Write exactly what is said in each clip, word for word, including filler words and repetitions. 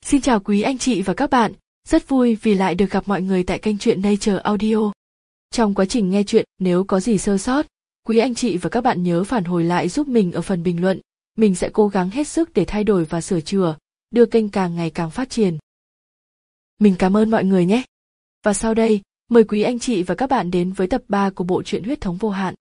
Xin chào quý anh chị và các bạn, rất vui vì lại được gặp mọi người tại kênh truyện Nature Audio. Trong quá trình nghe truyện, nếu có gì sơ sót, quý anh chị và các bạn nhớ phản hồi lại giúp mình ở phần bình luận. Mình sẽ cố gắng hết sức để thay đổi và sửa chữa, đưa kênh càng ngày càng phát triển. Mình cảm ơn mọi người nhé. Và sau đây, mời quý anh chị và các bạn đến với tập ba của bộ truyện Huyết thống vô hạn.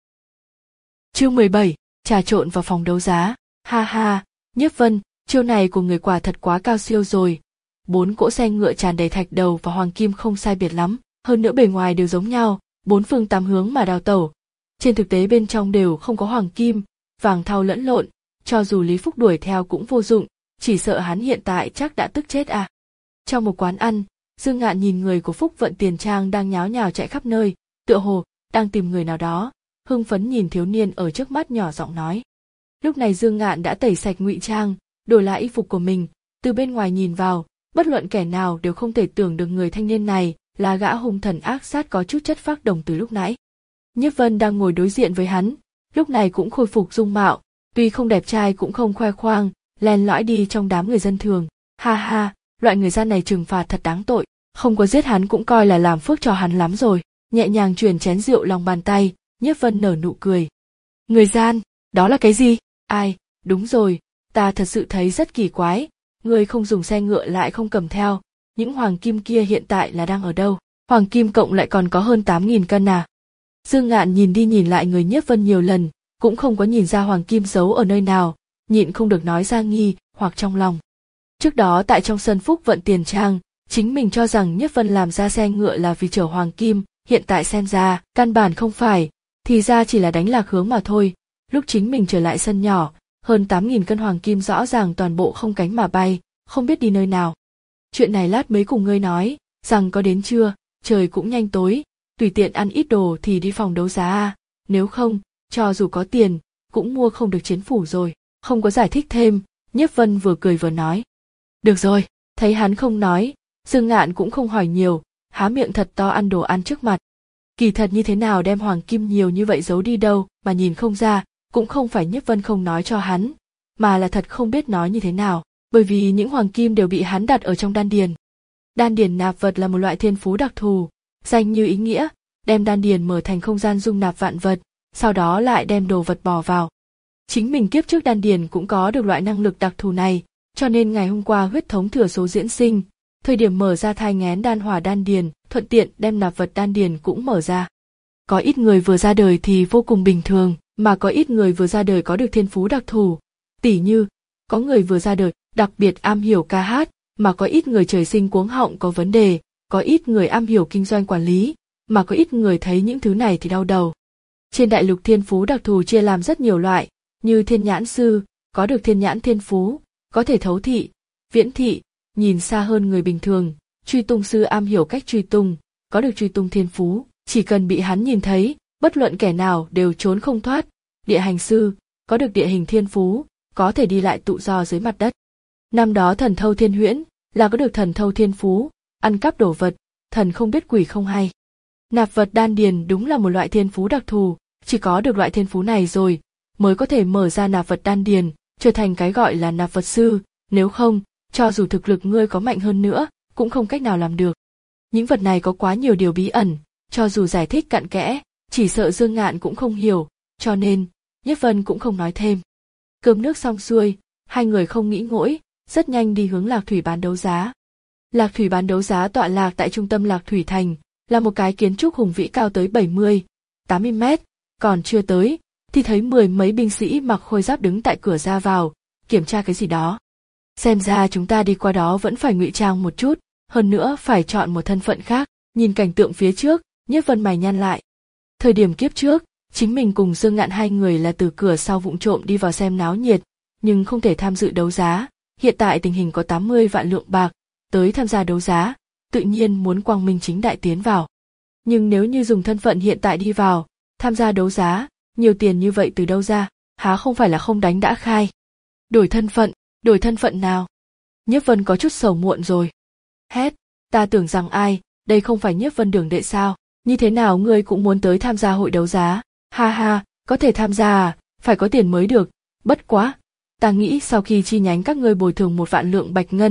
Chương mười bảy, trà trộn vào phòng đấu giá. Ha ha, Nhiếp Vân, chiêu này của người quả thật quá cao siêu rồi. Bốn cỗ xe ngựa tràn đầy thạch đầu và hoàng kim không sai biệt lắm, hơn nữa bề ngoài đều giống nhau, bốn phương tám hướng mà đào tẩu. Trên thực tế bên trong đều không có hoàng kim, vàng thau lẫn lộn, cho dù Lý Phúc đuổi theo cũng vô dụng, chỉ sợ hắn hiện tại chắc đã tức chết à. Trong một quán ăn, Dương Ngạn nhìn người của Phúc Vận Tiền Trang đang nháo nhào chạy khắp nơi, tựa hồ đang tìm người nào đó, hưng phấn nhìn thiếu niên ở trước mắt nhỏ giọng nói. Lúc này Dương Ngạn đã tẩy sạch ngụy trang, đổi lại y phục của mình, từ bên ngoài nhìn vào, bất luận kẻ nào đều không thể tưởng được người thanh niên này là gã hung thần ác sát có chút chất phác đồng từ lúc nãy. Nhiếp Vân đang ngồi đối diện với hắn, lúc này cũng khôi phục dung mạo, tuy không đẹp trai cũng không khoe khoang, len lỏi đi trong đám người dân thường. Ha ha, loại người gian này trừng phạt thật đáng tội, không có giết hắn cũng coi là làm phước cho hắn lắm rồi. Nhẹ nhàng chuyển chén rượu lòng bàn tay, Nhiếp Vân nở nụ cười. Người gian, đó là cái gì? Ai, đúng rồi, ta thật sự thấy rất kỳ quái, ngươi không dùng xe ngựa lại không cầm theo, những hoàng kim kia hiện tại là đang ở đâu? Hoàng kim cộng lại còn có hơn tám nghìn cân à? Dương Ngạn nhìn đi nhìn lại người Nhiếp Vân nhiều lần, cũng không có nhìn ra hoàng kim giấu ở nơi nào, nhịn không được nói ra nghi hoặc trong lòng. Trước đó tại trong sân Phúc Vận Tiền Trang, chính mình cho rằng Nhiếp Vân làm ra xe ngựa là vì chở hoàng kim, hiện tại xem ra, căn bản không phải, thì ra chỉ là đánh lạc hướng mà thôi. Lúc chính mình trở lại sân nhỏ, hơn tám nghìn cân hoàng kim rõ ràng toàn bộ không cánh mà bay, không biết đi nơi nào. Chuyện này lát mới cùng ngươi nói, rằng có đến trưa, trời cũng nhanh tối, tùy tiện ăn ít đồ thì đi phòng đấu giá à, nếu không, cho dù có tiền, cũng mua không được chiến phủ rồi. Không có giải thích thêm, Nhiếp Vân vừa cười vừa nói. Được rồi, thấy hắn không nói, Dương Ngạn cũng không hỏi nhiều, há miệng thật to ăn đồ ăn trước mặt. Kỳ thật như thế nào đem hoàng kim nhiều như vậy giấu đi đâu mà nhìn không ra, cũng không phải Nhiếp Vân không nói cho hắn, mà là thật không biết nói như thế nào, bởi vì những hoàng kim đều bị hắn đặt ở trong đan điền. Đan điền nạp vật là một loại thiên phú đặc thù, danh như ý nghĩa, đem đan điền mở thành không gian dung nạp vạn vật, sau đó lại đem đồ vật bỏ vào. Chính mình kiếp trước đan điền cũng có được loại năng lực đặc thù này, cho nên ngày hôm qua huyết thống thừa số diễn sinh, thời điểm mở ra thai nghén đan hỏa đan điền, thuận tiện đem nạp vật đan điền cũng mở ra. Có ít người vừa ra đời thì vô cùng bình thường, mà có ít người vừa ra đời có được thiên phú đặc thù, tỉ như, có người vừa ra đời đặc biệt am hiểu ca hát, mà có ít người trời sinh cuống họng có vấn đề, có ít người am hiểu kinh doanh quản lý, mà có ít người thấy những thứ này thì đau đầu. Trên đại lục thiên phú đặc thù chia làm rất nhiều loại, như thiên nhãn sư, có được thiên nhãn thiên phú, có thể thấu thị, viễn thị, nhìn xa hơn người bình thường, truy tung sư am hiểu cách truy tung, có được truy tung thiên phú, chỉ cần bị hắn nhìn thấy, bất luận kẻ nào đều trốn không thoát, địa hành sư, có được địa hình thiên phú, có thể đi lại tự do dưới mặt đất. Năm đó thần thâu thiên huyễn, là có được thần thâu thiên phú, ăn cắp đồ vật, thần không biết quỷ không hay. Nạp vật đan điền đúng là một loại thiên phú đặc thù, chỉ có được loại thiên phú này rồi, mới có thể mở ra nạp vật đan điền, trở thành cái gọi là nạp vật sư, nếu không, cho dù thực lực ngươi có mạnh hơn nữa, cũng không cách nào làm được. Những vật này có quá nhiều điều bí ẩn, cho dù giải thích cặn kẽ, chỉ sợ Dương Ngạn cũng không hiểu, cho nên, Nhiếp Vân cũng không nói thêm. Cơm nước xong xuôi, hai người không nghĩ ngỗi, rất nhanh đi hướng Lạc Thủy bán đấu giá. Lạc Thủy bán đấu giá tọa lạc tại trung tâm Lạc Thủy Thành, là một cái kiến trúc hùng vĩ cao tới bảy mươi, tám mươi mét, còn chưa tới, thì thấy mười mấy binh sĩ mặc khôi giáp đứng tại cửa ra vào, kiểm tra cái gì đó. Xem ra chúng ta đi qua đó vẫn phải ngụy trang một chút, hơn nữa phải chọn một thân phận khác. Nhìn cảnh tượng phía trước, Nhiếp Vân mày nhăn lại. Thời điểm kiếp trước, chính mình cùng Dương Ngạn hai người là từ cửa sau vụng trộm đi vào xem náo nhiệt, nhưng không thể tham dự đấu giá. Hiện tại tình hình có tám mươi vạn lượng bạc, tới tham gia đấu giá, tự nhiên muốn quang minh chính đại tiến vào. Nhưng nếu như dùng thân phận hiện tại đi vào, tham gia đấu giá, nhiều tiền như vậy từ đâu ra, há không phải là không đánh đã khai. Đổi thân phận, đổi thân phận nào? Nhiếp Vân có chút sầu muộn rồi. Hét, ta tưởng rằng ai, đây không phải Nhiếp Vân Đường đệ sao, như thế nào ngươi cũng muốn tới tham gia hội đấu giá, ha ha, có thể tham gia à, phải có tiền mới được, bất quá, ta nghĩ sau khi chi nhánh các ngươi bồi thường một vạn lượng bạch ngân,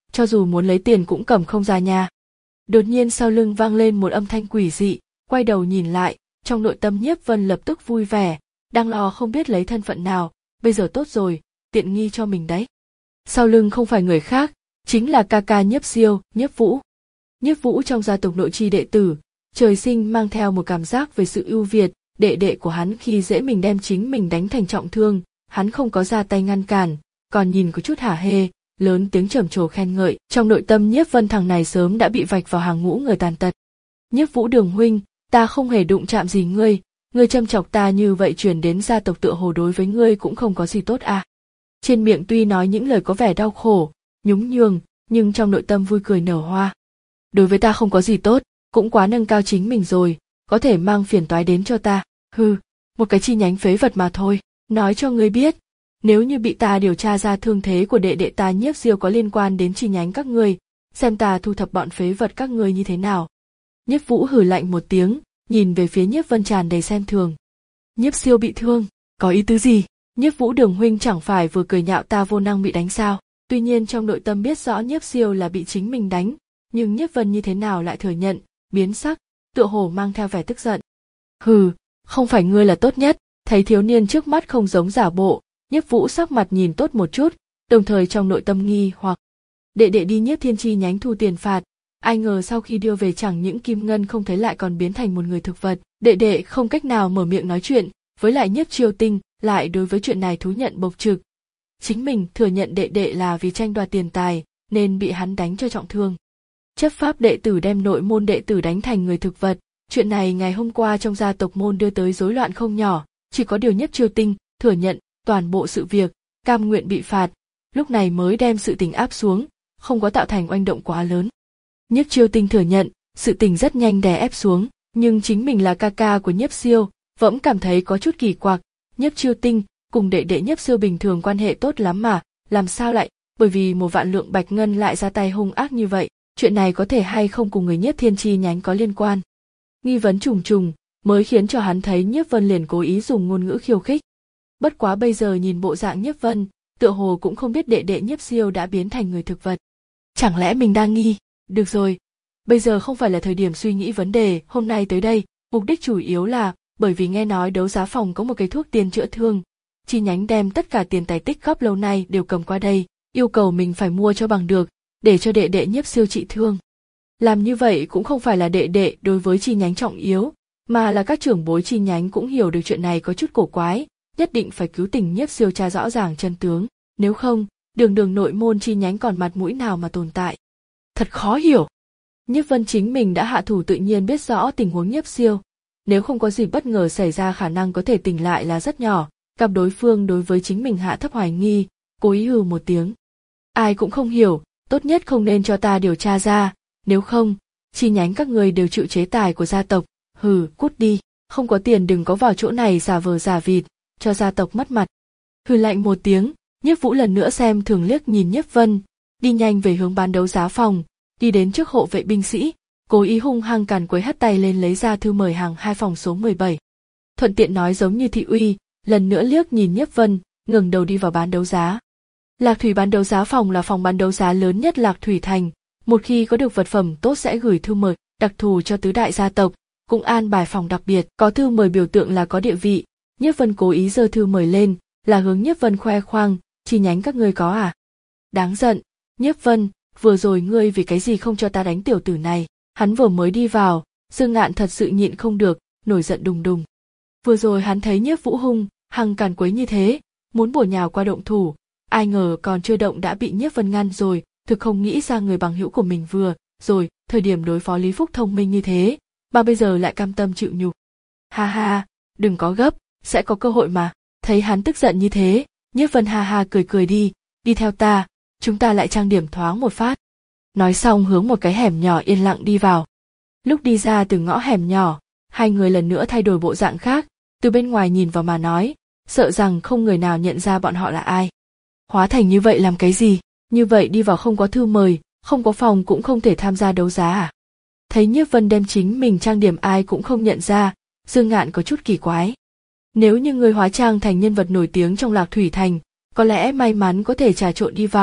cho dù muốn lấy tiền cũng cầm không ra nha. Đột nhiên sau lưng vang lên một âm thanh quỷ dị, quay đầu nhìn lại, trong nội tâm Nhiếp Vân lập tức vui vẻ, đang lo không biết lấy thân phận nào, bây giờ tốt rồi, tiện nghi cho mình đấy. Sau lưng không phải người khác, chính là ca ca Nhiếp Siêu, Nhiếp Vũ. Nhiếp Vũ trong gia tộc nội chi đệ tử, trời sinh mang theo một cảm giác về sự ưu việt, đệ đệ của hắn khi dễ mình đem chính mình đánh thành trọng thương, hắn không có ra tay ngăn cản, còn nhìn có chút hả hê, lớn tiếng trầm trồ khen ngợi, trong nội tâm Nhiếp Vân thằng này sớm đã bị vạch vào hàng ngũ người tàn tật. Nhiếp Vũ Đường huynh, ta không hề đụng chạm gì ngươi, ngươi châm chọc ta như vậy truyền đến gia tộc tựa hồ đối với ngươi cũng không có gì tốt à. Trên miệng tuy nói những lời có vẻ đau khổ, nhún nhường, nhưng trong nội tâm vui cười nở hoa. Đối với ta không có gì tốt, cũng quá nâng cao chính mình rồi, có thể mang phiền toái đến cho ta. Hừ, một cái chi nhánh phế vật mà thôi, nói cho ngươi biết, nếu như bị ta điều tra ra thương thế của đệ đệ ta Nhiếp Siêu có liên quan đến chi nhánh các ngươi, xem ta thu thập bọn phế vật các ngươi như thế nào. Nhiếp Vũ hừ lạnh một tiếng, nhìn về phía Nhiếp Vân tràn đầy xem thường. Nhiếp Siêu bị thương, có ý tứ gì? Nhiếp Vũ Đường huynh chẳng phải vừa cười nhạo ta vô năng bị đánh sao? Tuy nhiên trong nội tâm biết rõ Nhiếp Siêu là bị chính mình đánh, nhưng Nhiếp Vân như thế nào lại thừa nhận, biến sắc, tựa hồ mang theo vẻ tức giận. Hừ, không phải ngươi là tốt nhất. Thấy thiếu niên trước mắt không giống giả bộ, Nhiếp Vũ sắc mặt nhìn tốt một chút, đồng thời trong nội tâm nghi hoặc. Đệ đệ đi Nhiếp Thiên chi nhánh thu tiền phạt, ai ngờ sau khi đưa về chẳng những kim ngân không thấy lại còn biến thành một người thực vật. Đệ đệ không cách nào mở miệng nói chuyện, với lại Nhiếp Chiêu Tinh lại đối với chuyện này thú nhận bộc trực. Chính mình thừa nhận đệ đệ là vì tranh đoạt tiền tài, nên bị hắn đánh cho trọng thương. Chấp pháp đệ tử đem nội môn đệ tử đánh thành người thực vật, chuyện này ngày hôm qua trong gia tộc môn đưa tới rối loạn không nhỏ, chỉ có điều Nhiếp Chiêu Tinh thừa nhận toàn bộ sự việc, cam nguyện bị phạt, lúc này mới đem sự tình áp xuống, không có tạo thành oanh động quá lớn. Nhiếp Chiêu Tinh thừa nhận, sự tình rất nhanh đè ép xuống, nhưng chính mình là ca ca của Nhiếp Siêu, vẫn cảm thấy có chút kỳ quặc. Nhiếp Chiêu Tinh cùng đệ đệ Nhiếp Siêu bình thường quan hệ tốt lắm mà, làm sao lại bởi vì một vạn lượng bạch ngân lại ra tay hung ác như vậy? Chuyện này có thể hay không cùng người Nhiếp Thiên chi nhánh có liên quan? Nghi vấn trùng trùng mới khiến cho hắn thấy Nhiếp Vân liền cố ý dùng ngôn ngữ khiêu khích. Bất quá bây giờ nhìn bộ dạng Nhiếp Vân, tựa hồ cũng không biết đệ đệ Nhiếp Siêu đã biến thành người thực vật. Chẳng lẽ mình đang nghi? Được rồi, bây giờ không phải là thời điểm suy nghĩ vấn đề, hôm nay tới đây, mục đích chủ yếu là bởi vì nghe nói đấu giá phòng có một cái thuốc tiền chữa thương, chi nhánh đem tất cả tiền tài tích góp lâu nay đều cầm qua đây, yêu cầu mình phải mua cho bằng được, để cho đệ đệ Nhiếp Siêu trị thương. Làm như vậy cũng không phải là đệ đệ đối với chi nhánh trọng yếu, mà là các trưởng bối chi nhánh cũng hiểu được chuyện này có chút cổ quái, nhất định phải cứu tình Nhiếp Siêu tra rõ ràng chân tướng, nếu không, đường đường nội môn chi nhánh còn mặt mũi nào mà tồn tại. Thật khó hiểu. Nhiếp Vân chính mình đã hạ thủ tự nhiên biết rõ tình huống Nhiếp Siêu, nếu không có gì bất ngờ xảy ra khả năng có thể tỉnh lại là rất nhỏ, gặp đối phương đối với chính mình hạ thấp hoài nghi, cố ý hừ một tiếng. Ai cũng không hiểu, tốt nhất không nên cho ta điều tra ra, nếu không, chi nhánh các người đều chịu chế tài của gia tộc, hừ, cút đi, không có tiền đừng có vào chỗ này giả vờ giả vịt, cho gia tộc mất mặt. Hừ lạnh một tiếng, Nhiếp Vũ lần nữa xem thường liếc nhìn Nhiếp Vân, đi nhanh về hướng bán đấu giá phòng, đi đến trước hộ vệ binh sĩ, cố ý hung hăng càn quấy hất tay lên lấy ra thư mời hàng hai phòng số mười bảy. Thuận tiện nói giống như thị uy, lần nữa liếc nhìn Nhiếp Vân, ngẩng đầu đi vào bán đấu giá. Lạc Thủy bán đấu giá phòng là phòng bán đấu giá lớn nhất Lạc Thủy thành, một khi có được vật phẩm tốt sẽ gửi thư mời đặc thù cho tứ đại gia tộc, cũng an bài phòng đặc biệt, có thư mời biểu tượng là có địa vị. Nhiếp Vân cố ý giơ thư mời lên, là hướng Nhiếp Vân khoe khoang, chi nhánh các ngươi có à? Đáng giận, Nhiếp Vân, vừa rồi ngươi vì cái gì không cho ta đánh tiểu tử này? Hắn vừa mới đi vào, Dương Ngạn thật sự nhịn không được, nổi giận đùng đùng. Vừa rồi hắn thấy Nhiếp Vũ hung hăng càn quấy như thế, muốn bổ nhào qua động thủ, ai ngờ còn chưa động đã bị Nhiếp Vân ngăn rồi, thực không nghĩ ra người bằng hữu của mình vừa rồi thời điểm đối phó Lý Phúc thông minh như thế, mà bây giờ lại cam tâm chịu nhục. Ha ha, đừng có gấp, sẽ có cơ hội mà. Thấy hắn tức giận như thế, Nhiếp Vân ha ha cười cười đi, đi theo ta, chúng ta lại trang điểm thoáng một phát. Nói xong hướng một cái hẻm nhỏ yên lặng đi vào. Lúc đi ra từ ngõ hẻm nhỏ, hai người lần nữa thay đổi bộ dạng khác, từ bên ngoài nhìn vào mà nói, sợ rằng không người nào nhận ra bọn họ là ai. Hóa thành như vậy làm cái gì? Như vậy đi vào không có thư mời, không có phòng cũng không thể tham gia đấu giá à? Thấy Nhiếp Vân đem chính mình trang điểm ai cũng không nhận ra, Dương Ngạn có chút kỳ quái. Nếu như người hóa trang thành nhân vật nổi tiếng trong Lạc Thủy thành, có lẽ may mắn có thể trà trộn đi vào,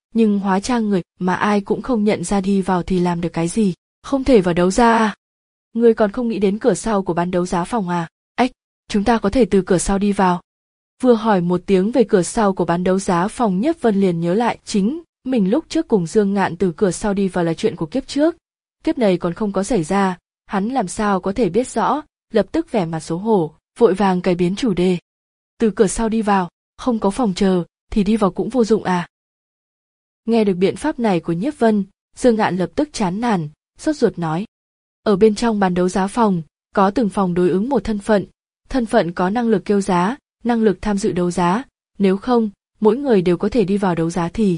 nhưng hóa trang người mà ai cũng không nhận ra đi vào thì làm được cái gì, không thể vào đấu giá à? Ngươi còn không nghĩ đến cửa sau của bán đấu giá phòng à? Ếch, chúng ta có thể từ cửa sau đi vào. Vừa hỏi một tiếng về cửa sau của bán đấu giá phòng, Nhiếp Vân liền nhớ lại chính mình lúc trước cùng Dương Ngạn từ cửa sau đi vào là chuyện của kiếp trước. Kiếp này còn không có xảy ra, hắn làm sao có thể biết rõ, lập tức vẻ mặt xấu hổ, vội vàng cải biến chủ đề. Từ cửa sau đi vào, không có phòng chờ, thì đi vào cũng vô dụng à? Nghe được biện pháp này của Nhiếp Vân, Dương Ngạn lập tức chán nản, sốt ruột nói. Ở bên trong bán đấu giá phòng, có từng phòng đối ứng một thân phận, thân phận có năng lực kêu giá, năng lực tham dự đấu giá, nếu không, mỗi người đều có thể đi vào đấu giá thì.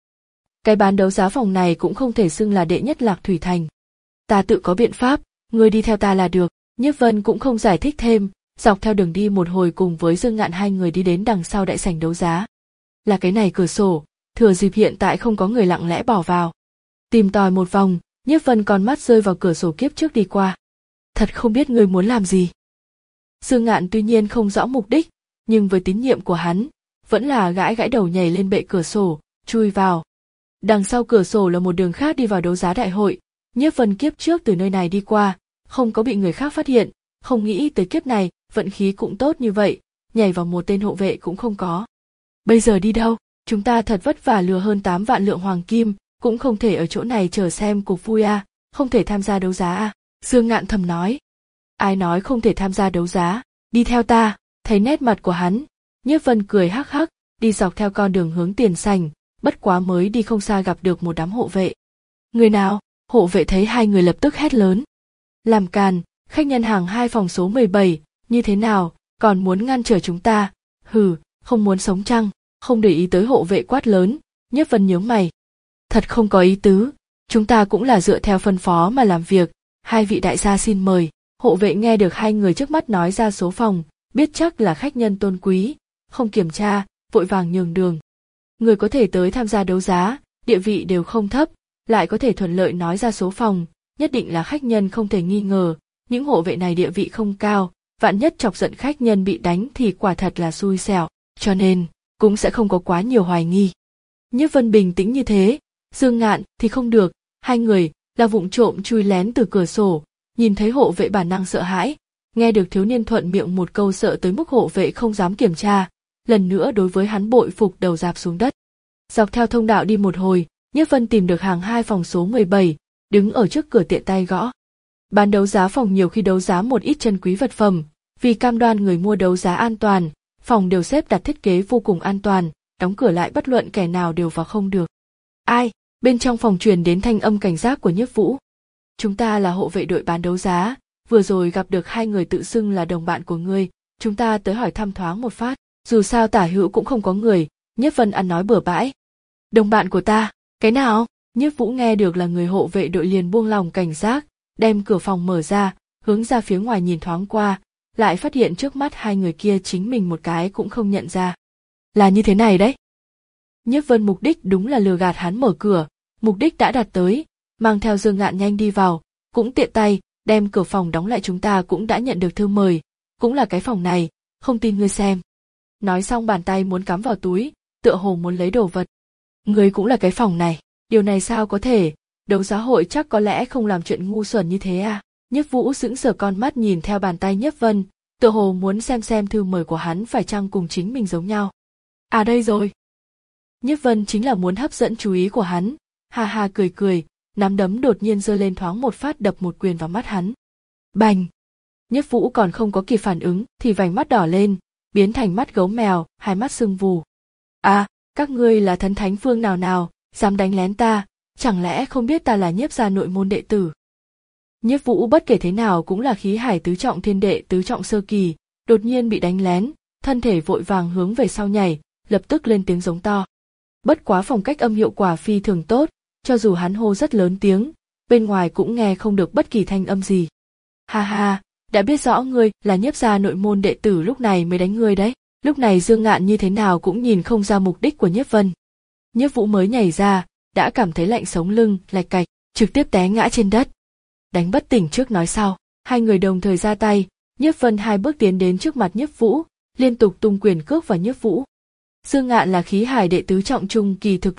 Cái bán đấu giá phòng này cũng không thể xưng là đệ nhất Lạc Thủy Thành. Ta tự có biện pháp, ngươi đi theo ta là được. Nhiếp Vân cũng không giải thích thêm, dọc theo đường đi một hồi cùng với Dương Ngạn hai người đi đến đằng sau đại sảnh đấu giá. Là cái này cửa sổ, thừa dịp hiện tại không có người lặng lẽ bỏ vào. Tìm tòi một vòng, Nhiếp Vân con mắt rơi vào cửa sổ kiếp trước đi qua. Thật không biết ngươi muốn làm gì. Dương Ngạn tuy nhiên không rõ mục đích, nhưng với tín nhiệm của hắn, vẫn là gãi gãi đầu nhảy lên bệ cửa sổ, chui vào. Đằng sau cửa sổ là một đường khác đi vào đấu giá đại hội, Nhiếp Vân kiếp trước từ nơi này đi qua, không có bị người khác phát hiện, không nghĩ tới kiếp này, vận khí cũng tốt như vậy, nhảy vào một tên hộ vệ cũng không có. Bây giờ đi đâu? Chúng ta thật vất vả lừa hơn tám vạn lượng hoàng kim, cũng không thể ở chỗ này chờ xem cuộc vui à, không thể tham gia đấu giá à? Dương Ngạn thầm nói. Ai nói không thể tham gia đấu giá, đi theo ta. Thấy nét mặt của hắn, Nhiếp Vân cười hắc hắc, đi dọc theo con đường hướng tiền sảnh, bất quá mới đi không xa gặp được một đám hộ vệ. Người nào? Hộ vệ thấy hai người lập tức hét lớn. Làm càn, khách nhân hàng hai phòng số mười bảy, như thế nào, còn muốn ngăn trở chúng ta? Hừ, không muốn sống chăng? Không để ý tới hộ vệ quát lớn, Nhiếp Vân nhướng mày. Thật không có ý tứ, chúng ta cũng là dựa theo phân phó mà làm việc, hai vị đại gia xin mời. Hộ vệ nghe được hai người trước mắt nói ra số phòng, biết chắc là khách nhân tôn quý, không kiểm tra, vội vàng nhường đường. Người có thể tới tham gia đấu giá, địa vị đều không thấp, lại có thể thuận lợi nói ra số phòng, nhất định là khách nhân không thể nghi ngờ, những hộ vệ này địa vị không cao, vạn nhất chọc giận khách nhân bị đánh thì quả thật là xui xẻo, cho nên cũng sẽ không có quá nhiều hoài nghi. Nhiếp Vân bình tĩnh như thế, Dương Ngạn thì không được, hai người là vụng trộm chui lén từ cửa sổ, nhìn thấy hộ vệ bản năng sợ hãi, nghe được thiếu niên thuận miệng một câu sợ tới mức hộ vệ không dám kiểm tra, lần nữa đối với hắn bội phục đầu rạp xuống đất. Dọc theo thông đạo đi một hồi, Nhiếp Vân tìm được hàng hai phòng số mười bảy, đứng ở trước cửa tiện tay gõ. Bán đấu giá phòng nhiều khi đấu giá một ít chân quý vật phẩm, vì cam đoan người mua đấu giá an toàn, phòng đều xếp đặt thiết kế vô cùng an toàn, đóng cửa lại bất luận kẻ nào đều vào không được. Ai? Bên trong phòng truyền đến thanh âm cảnh giác của Nhiếp Vũ. Chúng ta là hộ vệ đội bán đấu giá, vừa rồi gặp được hai người tự xưng là đồng bạn của ngươi, chúng ta tới hỏi thăm thoáng một phát, dù sao tả hữu cũng không có người. Nhiếp Vân ăn nói bừa bãi. Đồng bạn của ta, cái nào? Nhiếp Vũ nghe được là người hộ vệ đội liền buông lòng cảnh giác, đem cửa phòng mở ra, hướng ra phía ngoài nhìn thoáng qua, lại phát hiện trước mắt hai người kia chính mình một cái cũng không nhận ra. Là như thế này đấy. Nhiếp Vân mục đích đúng là lừa gạt hắn mở cửa, mục đích đã đạt tới, mang theo Dương Ngạn nhanh đi vào, cũng tiện tay, đem cửa phòng đóng lại. Chúng ta cũng đã nhận được thư mời, cũng là cái phòng này, không tin ngươi xem. Nói xong bàn tay muốn cắm vào túi, tựa hồ muốn lấy đồ vật. Ngươi cũng là cái phòng này, điều này sao có thể, đấu giá hội chắc có lẽ không làm chuyện ngu xuẩn như thế à? Nhiếp Vũ sững sờ con mắt nhìn theo bàn tay Nhiếp Vân, tựa hồ muốn xem xem thư mời của hắn phải chăng cùng chính mình giống nhau. À đây rồi. Nhiếp Vân chính là muốn hấp dẫn chú ý của hắn, ha ha cười cười, nắm đấm đột nhiên giơ lên thoáng một phát đập một quyền vào mắt hắn. Bành! Nhiếp Vũ còn không có kịp phản ứng thì vành mắt đỏ lên, biến thành mắt gấu mèo, hai mắt sưng vù. À, các ngươi là thần thánh phương nào nào, dám đánh lén ta, chẳng lẽ không biết ta là Nhiếp gia nội môn đệ tử? Nhiếp Vũ bất kể thế nào cũng là khí hải tứ trọng thiên đệ tứ trọng sơ kỳ, đột nhiên bị đánh lén, thân thể vội vàng hướng về sau nhảy, lập tức lên tiếng giống to. Bất quá phòng cách âm hiệu quả phi thường tốt, cho dù hắn hô rất lớn tiếng, bên ngoài cũng nghe không được bất kỳ thanh âm gì. Ha ha, đã biết rõ ngươi là Nhiếp gia nội môn đệ tử lúc này mới đánh ngươi đấy. Lúc này Dương Ngạn như thế nào cũng nhìn không ra mục đích của Nhiếp Vân. Nhiếp Vũ mới nhảy ra, đã cảm thấy lạnh sống lưng, lạch cạch, trực tiếp té ngã trên đất. Đánh bất tỉnh trước nói sau, hai người đồng thời ra tay, Nhiếp Vân hai bước tiến đến trước mặt Nhiếp Vũ, liên tục tung quyền cước vào Nhiếp Vũ. Dương Ngạn là khí hải đệ tứ trọng trung kỳ thực lực,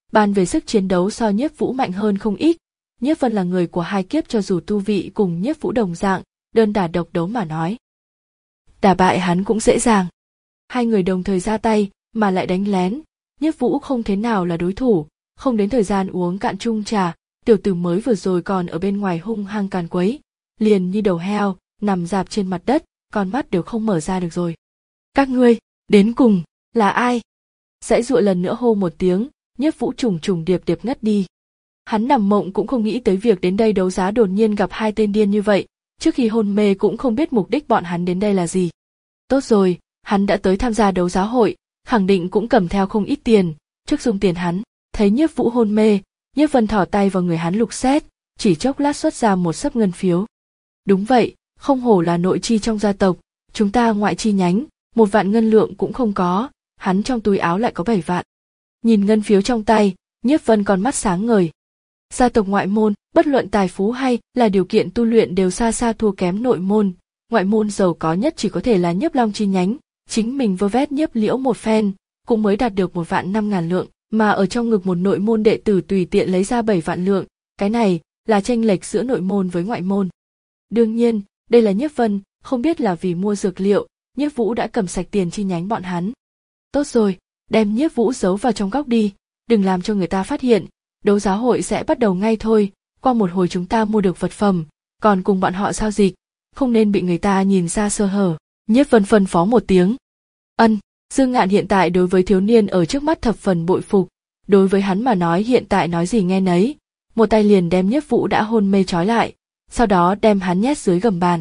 bàn về sức chiến đấu so Nhiếp Vũ mạnh hơn không ít. Nhiếp Vân là người của hai kiếp, cho dù tu vị cùng Nhiếp Vũ đồng dạng, đơn đả độc đấu mà nói, đả bại hắn cũng dễ dàng. Hai người đồng thời ra tay mà lại đánh lén, Nhiếp Vũ không thế nào là đối thủ. Không đến thời gian uống cạn chung trà, tiểu tử mới vừa rồi còn ở bên ngoài hung hăng càn quấy, liền như đầu heo nằm rạp trên mặt đất, con mắt đều không mở ra được rồi. Các ngươi đến cùng là ai? Giãy giụa lần nữa hô một tiếng, Nhiếp Vũ trùng trùng điệp điệp ngất đi. Hắn nằm mộng cũng không nghĩ tới việc đến đây đấu giá đột nhiên gặp hai tên điên như vậy, trước khi hôn mê cũng không biết mục đích bọn hắn đến đây là gì. Tốt rồi, hắn đã tới tham gia đấu giá hội, khẳng định cũng cầm theo không ít tiền, trước dung tiền hắn. Thấy Nhiếp Vũ hôn mê, Nhiếp Vân thò tay vào người hắn lục xét, chỉ chốc lát xuất ra một xấp ngân phiếu. Đúng vậy, không hổ là nội chi trong gia tộc, chúng ta ngoại chi nhánh, một vạn ngân lượng cũng không có, hắn trong túi áo lại có bảy vạn. Nhìn ngân phiếu trong tay, Nhiếp Vân còn mắt sáng ngời. Gia tộc ngoại môn, bất luận tài phú hay là điều kiện tu luyện đều xa xa thua kém nội môn, ngoại môn giàu có nhất chỉ có thể là Nhiếp Long chi nhánh, chính mình vơ vét Nhiếp Liễu một phen, cũng mới đạt được một vạn năm ngàn lượng. Mà ở trong ngực một nội môn đệ tử tùy tiện lấy ra bảy vạn lượng, cái này là chênh lệch giữa nội môn với ngoại môn. Đương nhiên, đây là Nhiếp Vân, không biết là vì mua dược liệu, Nhiếp Vũ đã cầm sạch tiền chi nhánh bọn hắn. Tốt rồi, đem Nhiếp Vũ giấu vào trong góc đi, đừng làm cho người ta phát hiện, đấu giá hội sẽ bắt đầu ngay thôi, qua một hồi chúng ta mua được vật phẩm, còn cùng bọn họ giao dịch, không nên bị người ta nhìn ra sơ hở. Nhiếp Vân phân phó một tiếng. Ân. Dương Ngạn hiện tại đối với thiếu niên ở trước mắt thập phần bội phục, đối với hắn mà nói hiện tại nói gì nghe nấy, một tay liền đem Nhiếp Vũ đã hôn mê trói lại, sau đó đem hắn nhét dưới gầm bàn.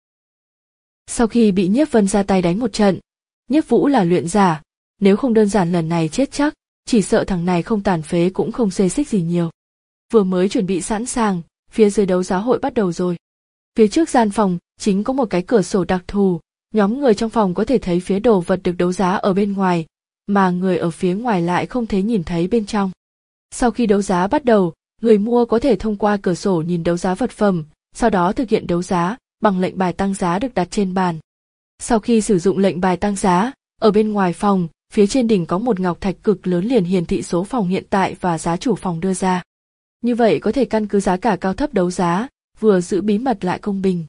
Sau khi bị Nhiếp Vân ra tay đánh một trận, Nhiếp Vũ là luyện giả, nếu không đơn giản lần này chết chắc, chỉ sợ thằng này không tàn phế cũng không xê xích gì nhiều. Vừa mới chuẩn bị sẵn sàng, phía dưới đấu giá hội bắt đầu rồi. Phía trước gian phòng chính có một cái cửa sổ đặc thù. Nhóm người trong phòng có thể thấy phía đồ vật được đấu giá ở bên ngoài, mà người ở phía ngoài lại không thể nhìn thấy bên trong. Sau khi đấu giá bắt đầu, người mua có thể thông qua cửa sổ nhìn đấu giá vật phẩm, sau đó thực hiện đấu giá bằng lệnh bài tăng giá được đặt trên bàn. Sau khi sử dụng lệnh bài tăng giá, ở bên ngoài phòng, phía trên đỉnh có một ngọc thạch cực lớn liền hiển thị số phòng hiện tại và giá chủ phòng đưa ra. Như vậy có thể căn cứ giá cả cao thấp đấu giá, vừa giữ bí mật lại công bình.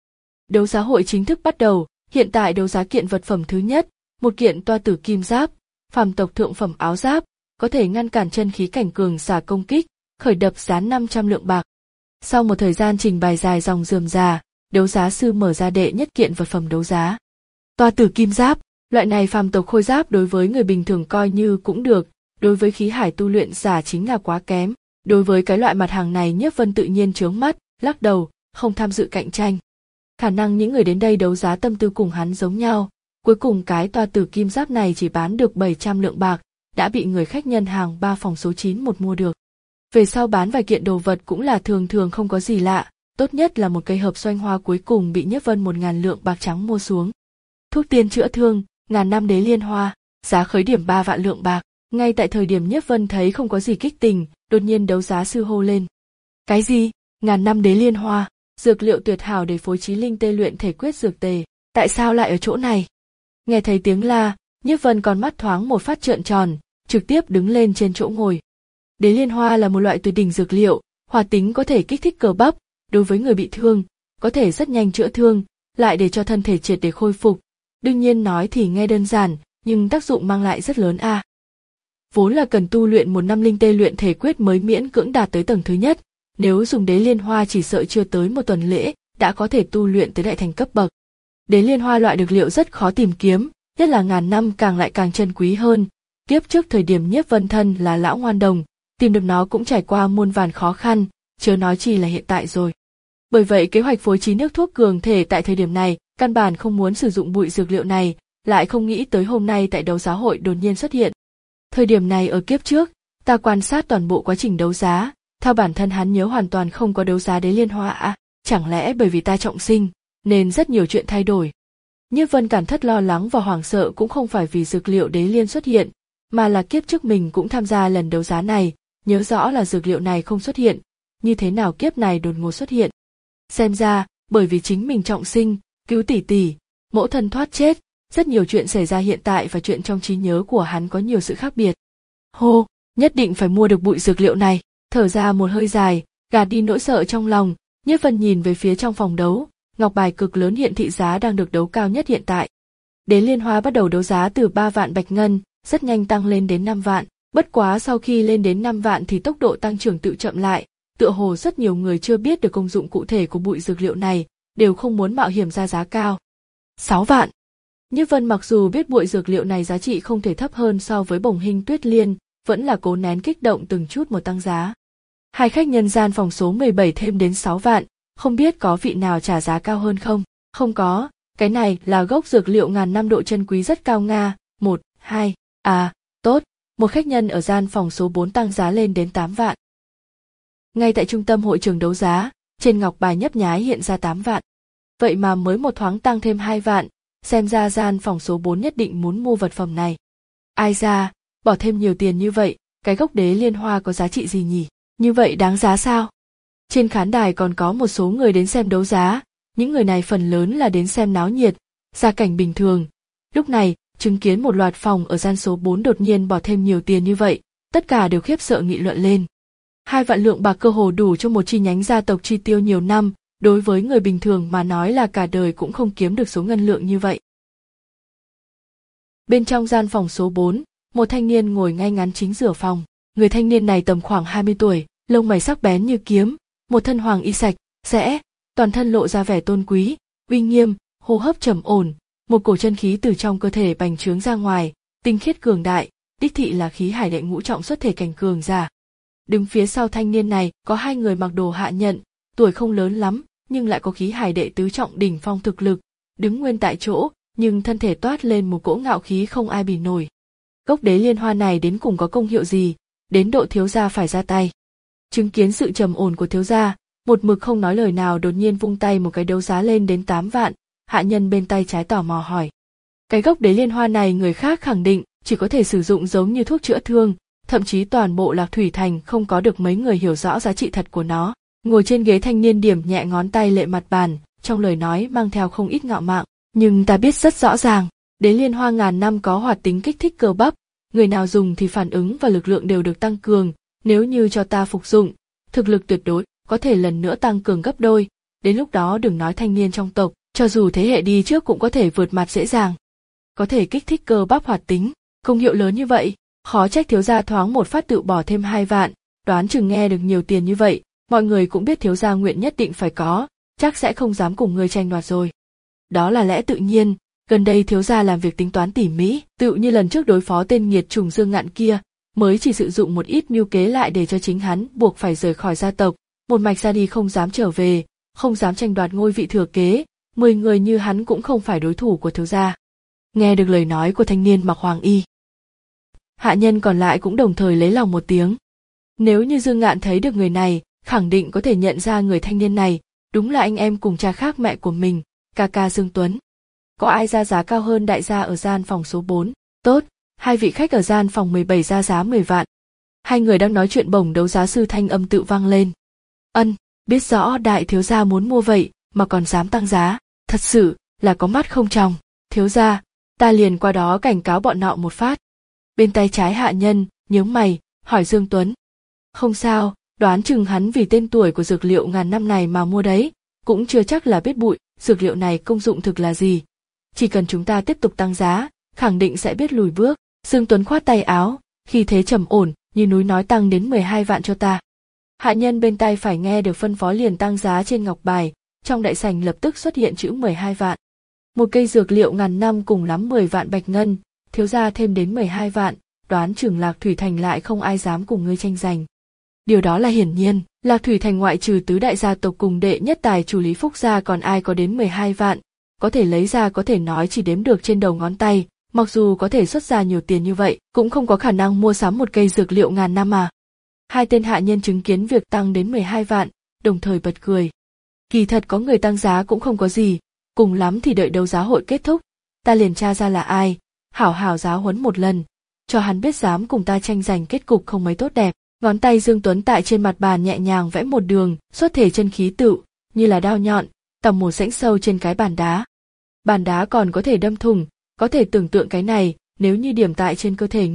Đấu giá hội chính thức bắt đầu. Hiện tại đấu giá kiện vật phẩm thứ nhất, một kiện toa tử kim giáp, phàm tộc thượng phẩm áo giáp, có thể ngăn cản chân khí cảnh cường giả công kích, khởi đập giá năm trăm lượng bạc. Sau một thời gian trình bày dài dòng rườm rà, đấu giá sư mở ra đệ nhất kiện vật phẩm đấu giá. Toa tử kim giáp, loại này phàm tộc khôi giáp đối với người bình thường coi như cũng được, đối với khí hải tu luyện giả chính là quá kém. Đối với cái loại mặt hàng này Nhiếp Vân tự nhiên trướng mắt, lắc đầu, không tham dự cạnh tranh. Khả năng những người đến đây đấu giá tâm tư cùng hắn giống nhau, cuối cùng cái toa tử kim giáp này chỉ bán được bảy trăm lượng bạc, đã bị người khách nhân hàng ba phòng số chín một mua được. Về sau bán vài kiện đồ vật cũng là thường thường không có gì lạ, tốt nhất là một cây hợp xoanh hoa cuối cùng bị Nhiếp Vân một ngàn lượng bạc trắng mua xuống. Thuốc tiên chữa thương, ngàn năm đế liên hoa, giá khởi điểm ba vạn lượng bạc. Ngay tại thời điểm Nhiếp Vân thấy không có gì kích tình, đột nhiên đấu giá sư hô lên. Cái gì? Ngàn năm đế liên hoa? Dược liệu tuyệt hảo để phối trí linh tê luyện thể quyết dược tề, tại sao lại ở chỗ này? Nghe thấy tiếng la, Nhiếp Vân con mắt thoáng một phát trợn tròn, trực tiếp đứng lên trên chỗ ngồi. Đế liên hoa là một loại tuyệt đỉnh dược liệu, hoạt tính có thể kích thích cơ bắp, đối với người bị thương, có thể rất nhanh chữa thương, lại để cho thân thể triệt để khôi phục. Đương nhiên nói thì nghe đơn giản, nhưng tác dụng mang lại rất lớn a. À. Vốn là cần tu luyện một năm linh tê luyện thể quyết mới miễn cưỡng đạt tới tầng thứ nhất. Nếu dùng đế liên hoa chỉ sợ chưa tới một tuần lễ, đã có thể tu luyện tới đại thành cấp bậc. Đế liên hoa loại dược liệu rất khó tìm kiếm, nhất là ngàn năm càng lại càng chân quý hơn. Kiếp trước thời điểm Nhiếp Vân thân là lão ngoan đồng, tìm được nó cũng trải qua muôn vàn khó khăn, chớ nói chi là hiện tại rồi. Bởi vậy kế hoạch phối trí nước thuốc cường thể tại thời điểm này, căn bản không muốn sử dụng bụi dược liệu này, lại không nghĩ tới hôm nay tại đấu giá hội đột nhiên xuất hiện. Thời điểm này ở kiếp trước, ta quan sát toàn bộ quá trình đấu giá, theo bản thân hắn nhớ hoàn toàn không có đấu giá đế liên hoa à, chẳng lẽ bởi vì ta trọng sinh, nên rất nhiều chuyện thay đổi. Nhiếp Vân cảm thất lo lắng và hoảng sợ cũng không phải vì dược liệu đế liên xuất hiện, mà là kiếp trước mình cũng tham gia lần đấu giá này, nhớ rõ là dược liệu này không xuất hiện, như thế nào kiếp này đột ngột xuất hiện. Xem ra, bởi vì chính mình trọng sinh, cứu tỷ tỷ, mẫu thân thoát chết, rất nhiều chuyện xảy ra hiện tại và chuyện trong trí nhớ của hắn có nhiều sự khác biệt. Hô, nhất định phải mua được bụi dược liệu này. Thở ra một hơi dài, gạt đi nỗi sợ trong lòng, Nhiếp Vân nhìn về phía trong phòng đấu, ngọc bài cực lớn hiện thị giá đang được đấu cao nhất hiện tại. Đế liên hoa bắt đầu đấu giá từ ba vạn bạch ngân, rất nhanh tăng lên đến năm vạn, bất quá sau khi lên đến năm vạn thì tốc độ tăng trưởng tự chậm lại, tựa hồ rất nhiều người chưa biết được công dụng cụ thể của bụi dược liệu này, đều không muốn mạo hiểm ra giá cao. sáu vạn. Nhiếp Vân mặc dù biết bụi dược liệu này giá trị không thể thấp hơn so với bồng hình tuyết liên, vẫn là cố nén kích động từng chút một tăng giá. Hai khách nhân gian phòng số mười bảy thêm đến sáu vạn, không biết có vị nào trả giá cao hơn không? Không có, cái này là gốc dược liệu ngàn năm độ chân quý rất cao nga, một, hai, à, tốt, một khách nhân ở gian phòng số bốn tăng giá lên đến tám vạn. Ngay tại trung tâm hội trường đấu giá, trên ngọc bài nhấp nháy hiện ra tám vạn. Vậy mà mới một thoáng tăng thêm hai vạn, xem ra gian phòng số bốn nhất định muốn mua vật phẩm này. Ai ra, bỏ thêm nhiều tiền như vậy, cái gốc đế liên hoa có giá trị gì nhỉ? Như vậy đáng giá sao? Trên khán đài còn có một số người đến xem đấu giá, những người này phần lớn là đến xem náo nhiệt, gia cảnh bình thường. Lúc này, chứng kiến một loạt phòng ở gian số bốn đột nhiên bỏ thêm nhiều tiền như vậy, tất cả đều khiếp sợ nghị luận lên. Hai vạn lượng bạc cơ hồ đủ cho một chi nhánh gia tộc chi tiêu nhiều năm, đối với người bình thường mà nói là cả đời cũng không kiếm được số ngân lượng như vậy. Bên trong gian phòng số bốn, một thanh niên ngồi ngay ngắn chính giữa phòng. Người thanh niên này tầm khoảng hai mươi tuổi, lông mày sắc bén như kiếm, một thân hoàng y sạch, sẽ, toàn thân lộ ra vẻ tôn quý, uy nghiêm, hô hấp trầm ổn, một cổ chân khí từ trong cơ thể bành trướng ra ngoài, tinh khiết cường đại, đích thị là khí hải đệ ngũ trọng xuất thể cảnh cường giả. Đứng phía sau thanh niên này có hai người mặc đồ hạ nhận, tuổi không lớn lắm, nhưng lại có khí hải đệ tứ trọng đỉnh phong thực lực, đứng nguyên tại chỗ, nhưng thân thể toát lên một cỗ ngạo khí không ai bì nổi. Gốc đế liên hoa này đến cùng có công hiệu gì, đến độ thiếu gia phải ra tay. Chứng kiến sự trầm ổn của thiếu gia, một mực không nói lời nào đột nhiên vung tay một cái đấu giá lên đến tám vạn, hạ nhân bên tay trái tò mò hỏi. Cái gốc đế liên hoa này người khác khẳng định chỉ có thể sử dụng giống như thuốc chữa thương, thậm chí toàn bộ Lạc Thủy Thành không có được mấy người hiểu rõ giá trị thật của nó. Ngồi trên ghế thanh niên điểm nhẹ ngón tay lệ mặt bàn, trong lời nói mang theo không ít ngạo mạn, nhưng ta biết rất rõ ràng, đế liên hoa ngàn năm có hoạt tính kích thích cơ bắp, người nào dùng thì phản ứng và lực lượng đều được tăng cường, nếu như cho ta phục dụng, thực lực tuyệt đối có thể lần nữa tăng cường gấp đôi, đến lúc đó đừng nói thanh niên trong tộc, cho dù thế hệ đi trước cũng có thể vượt mặt dễ dàng. Có thể kích thích cơ bắp hoạt tính, công hiệu lớn như vậy, khó trách thiếu gia thoáng một phát tự bỏ thêm hai vạn, đoán chừng nghe được nhiều tiền như vậy, mọi người cũng biết thiếu gia nguyện nhất định phải có, chắc sẽ không dám cùng ngươi tranh đoạt rồi. Đó là lẽ tự nhiên, gần đây thiếu gia làm việc tính toán tỉ mỉ, tự như lần trước đối phó tên nghiệt trùng Dương Ngạn kia, mới chỉ sử dụng một ít mưu kế lại để cho chính hắn buộc phải rời khỏi gia tộc, một mạch ra đi không dám trở về, không dám tranh đoạt ngôi vị thừa kế, mười người như hắn cũng không phải đối thủ của thiếu gia. Nghe được lời nói của thanh niên mặc hoàng y, hạ nhân còn lại cũng đồng thời lấy lòng một tiếng. Nếu như Dương Ngạn thấy được người này, khẳng định có thể nhận ra người thanh niên này, đúng là anh em cùng cha khác mẹ của mình, ca ca Dương Tuấn. Có ai ra giá cao hơn đại gia ở gian phòng số bốn? Tốt, hai vị khách ở gian phòng mười bảy ra giá mười vạn. Hai người đang nói chuyện bổng đấu giá sư thanh âm tự vang lên. Ân, biết rõ đại thiếu gia muốn mua vậy mà còn dám tăng giá, thật sự là có mắt không tròng. Thiếu gia, ta liền qua đó cảnh cáo bọn nọ một phát. Bên tay trái hạ nhân, nhướng mày, hỏi Dương Tuấn. Không sao, đoán chừng hắn vì tên tuổi của dược liệu ngàn năm này mà mua đấy, cũng chưa chắc là biết bụi, dược liệu này công dụng thực là gì. Chỉ cần chúng ta tiếp tục tăng giá, khẳng định sẽ biết lùi bước. Dương Tuấn khoát tay áo, khi thế trầm ổn, như núi nói tăng đến mười hai vạn cho ta. Hạ nhân bên tay phải nghe được phân phó liền tăng giá trên ngọc bài, trong đại sảnh lập tức xuất hiện chữ mười hai vạn. Một cây dược liệu ngàn năm cùng lắm mười vạn bạch ngân, thiếu gia thêm đến mười hai vạn, đoán chừng Lạc Thủy Thành lại không ai dám cùng ngươi tranh giành. Điều đó là hiển nhiên, Lạc Thủy Thành ngoại trừ tứ đại gia tộc cùng đệ nhất tài chủ Lý Phúc gia còn ai có đến mười hai vạn, có thể lấy ra có thể nói chỉ đếm được trên đầu ngón tay, mặc dù có thể xuất ra nhiều tiền như vậy, cũng không có khả năng mua sắm một cây dược liệu ngàn năm mà. Hai tên hạ nhân chứng kiến việc tăng đến mười hai vạn, đồng thời bật cười. Kỳ thật có người tăng giá cũng không có gì, cùng lắm thì đợi đấu giá hội kết thúc, ta liền tra ra là ai, hảo hảo giáo huấn một lần, cho hắn biết dám cùng ta tranh giành kết cục không mấy tốt đẹp. Ngón tay Dương Tuấn tại trên mặt bàn nhẹ nhàng vẽ một đường, xuất thể chân khí tự, như là đao nhọn, tầm một rãnh sâu trên cái bàn đá. Bàn đá còn có thể đâm thủng, có thể tưởng tượng cái này, nếu như điểm tại trên cơ thể người,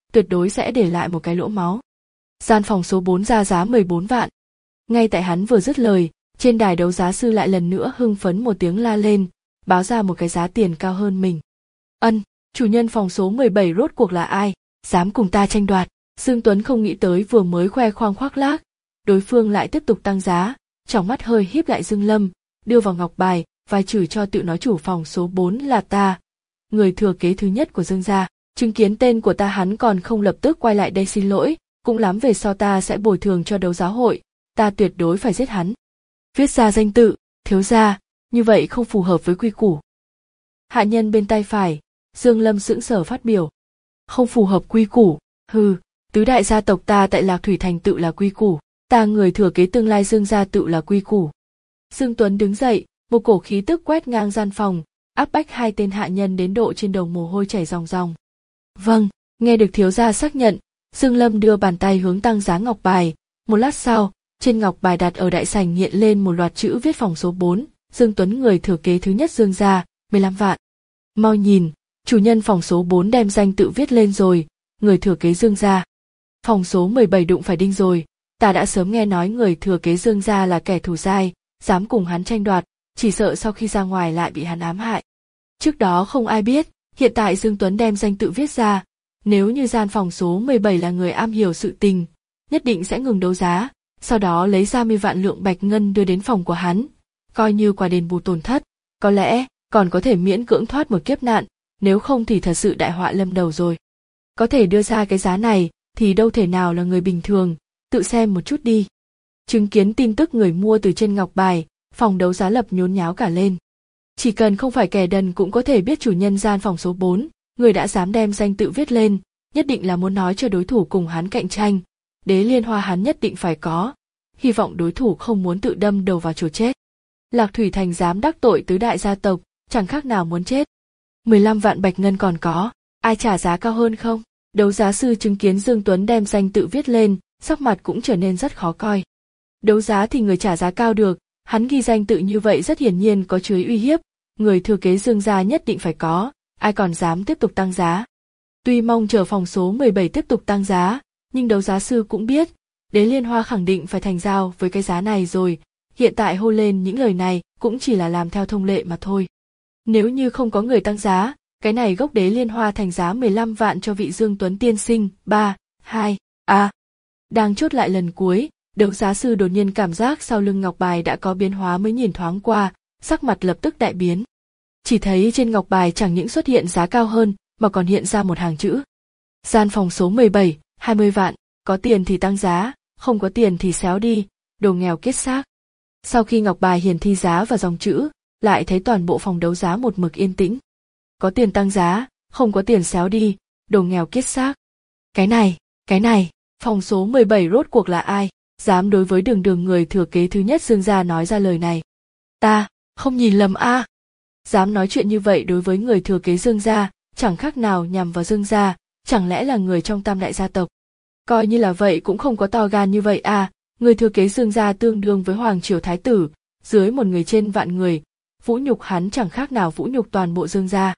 tuyệt đối sẽ để lại một cái lỗ máu. Gian phòng số bốn ra giá mười bốn vạn. Ngay tại hắn vừa dứt lời, trên đài đấu giá sư lại lần nữa hưng phấn một tiếng la lên, báo ra một cái giá tiền cao hơn mình. Ân, chủ nhân phòng số mười bảy rốt cuộc là ai, dám cùng ta tranh đoạt? Dương Tuấn không nghĩ tới vừa mới khoe khoang khoác lác, đối phương lại tiếp tục tăng giá, tròng mắt hơi híp lại Dương Lâm, đưa vào ngọc bài, vài chửi cho tự nói chủ phòng số bốn là ta, người thừa kế thứ nhất của Dương gia. Chứng kiến tên của ta hắn còn không lập tức quay lại đây xin lỗi, cũng lắm về sau ta sẽ bồi thường cho đấu giá hội, ta tuyệt đối phải giết hắn. Viết ra danh tự, thiếu gia, như vậy không phù hợp với quy củ. Hạ nhân bên tay phải, Dương Lâm sững sờ phát biểu. Không phù hợp quy củ, hừ, tứ đại gia tộc ta tại Lạc Thủy Thành tự là quy củ, ta người thừa kế tương lai Dương gia tự là quy củ. Dương Tuấn đứng dậy, một cổ khí tức quét ngang gian phòng, áp bách hai tên hạ nhân đến độ trên đầu mồ hôi chảy ròng ròng. Vâng, nghe được thiếu gia xác nhận, Dương Lâm đưa bàn tay hướng tăng giá ngọc bài, một lát sau, trên ngọc bài đặt ở đại sảnh hiện lên một loạt chữ viết phòng số bốn, Dương Tuấn người thừa kế thứ nhất Dương gia, mười lăm vạn. Mau nhìn, chủ nhân phòng số bốn đem danh tự viết lên rồi, người thừa kế Dương gia. Phòng số mười bảy đụng phải đinh rồi, ta đã sớm nghe nói người thừa kế Dương gia là kẻ thù dai, dám cùng hắn tranh đoạt, chỉ sợ sau khi ra ngoài lại bị hắn ám hại. Trước đó không ai biết, hiện tại Dương Tuấn đem danh tự viết ra, nếu như gian phòng số mười bảy là người am hiểu sự tình, nhất định sẽ ngừng đấu giá, sau đó lấy ra mươi vạn lượng bạch ngân đưa đến phòng của hắn, coi như quà đền bù tổn thất, có lẽ còn có thể miễn cưỡng thoát một kiếp nạn, nếu không thì thật sự đại họa lâm đầu rồi. Có thể đưa ra cái giá này thì đâu thể nào là người bình thường, tự xem một chút đi. Chứng kiến tin tức người mua từ trên ngọc bài, phòng đấu giá lập nhốn nháo cả lên. Chỉ cần không phải kẻ đần cũng có thể biết chủ nhân gian phòng số bốn, người đã dám đem danh tự viết lên, nhất định là muốn nói cho đối thủ cùng hắn cạnh tranh, đế liên hoa hắn nhất định phải có, hy vọng đối thủ không muốn tự đâm đầu vào chỗ chết. Lạc Thủy Thành dám đắc tội tứ đại gia tộc, chẳng khác nào muốn chết. mười lăm vạn bạch ngân còn có, ai trả giá cao hơn không? Đấu giá sư chứng kiến Dương Tuấn đem danh tự viết lên, sắc mặt cũng trở nên rất khó coi. Đấu giá thì người trả giá cao được, hắn ghi danh tự như vậy rất hiển nhiên có chứa uy hiếp, người thừa kế Dương gia nhất định phải có, ai còn dám tiếp tục tăng giá. Tuy mong chờ phòng số mười bảy tiếp tục tăng giá, nhưng đấu giá sư cũng biết, đế liên hoa khẳng định phải thành giao với cái giá này rồi, hiện tại hô lên những lời này cũng chỉ là làm theo thông lệ mà thôi. Nếu như không có người tăng giá, cái này gốc đế liên hoa thành giá mười lăm vạn cho vị Dương Tuấn tiên sinh, ba, hai, a. Đang chốt lại lần cuối, đấu giá sư đột nhiên cảm giác sau lưng ngọc bài đã có biến hóa mới nhìn thoáng qua, sắc mặt lập tức đại biến. Chỉ thấy trên ngọc bài chẳng những xuất hiện giá cao hơn, mà còn hiện ra một hàng chữ. Gian phòng số mười bảy, hai mươi vạn, có tiền thì tăng giá, không có tiền thì xéo đi, đồ nghèo kiết xác. Sau khi ngọc bài hiển thị giá và dòng chữ, lại thấy toàn bộ phòng đấu giá một mực yên tĩnh. Có tiền tăng giá, không có tiền xéo đi, đồ nghèo kiết xác. Cái này, cái này, phòng số mười bảy rốt cuộc là ai, dám đối với đường đường người thừa kế thứ nhất Dương gia nói ra lời này. Ta, không nhìn lầm a. À. Dám nói chuyện như vậy đối với người thừa kế Dương gia, chẳng khác nào nhằm vào Dương gia, chẳng lẽ là người trong tam đại gia tộc. Coi như là vậy cũng không có to gan như vậy à, người thừa kế Dương gia tương đương với hoàng triều thái tử, dưới một người trên vạn người, vũ nhục hắn chẳng khác nào vũ nhục toàn bộ Dương gia.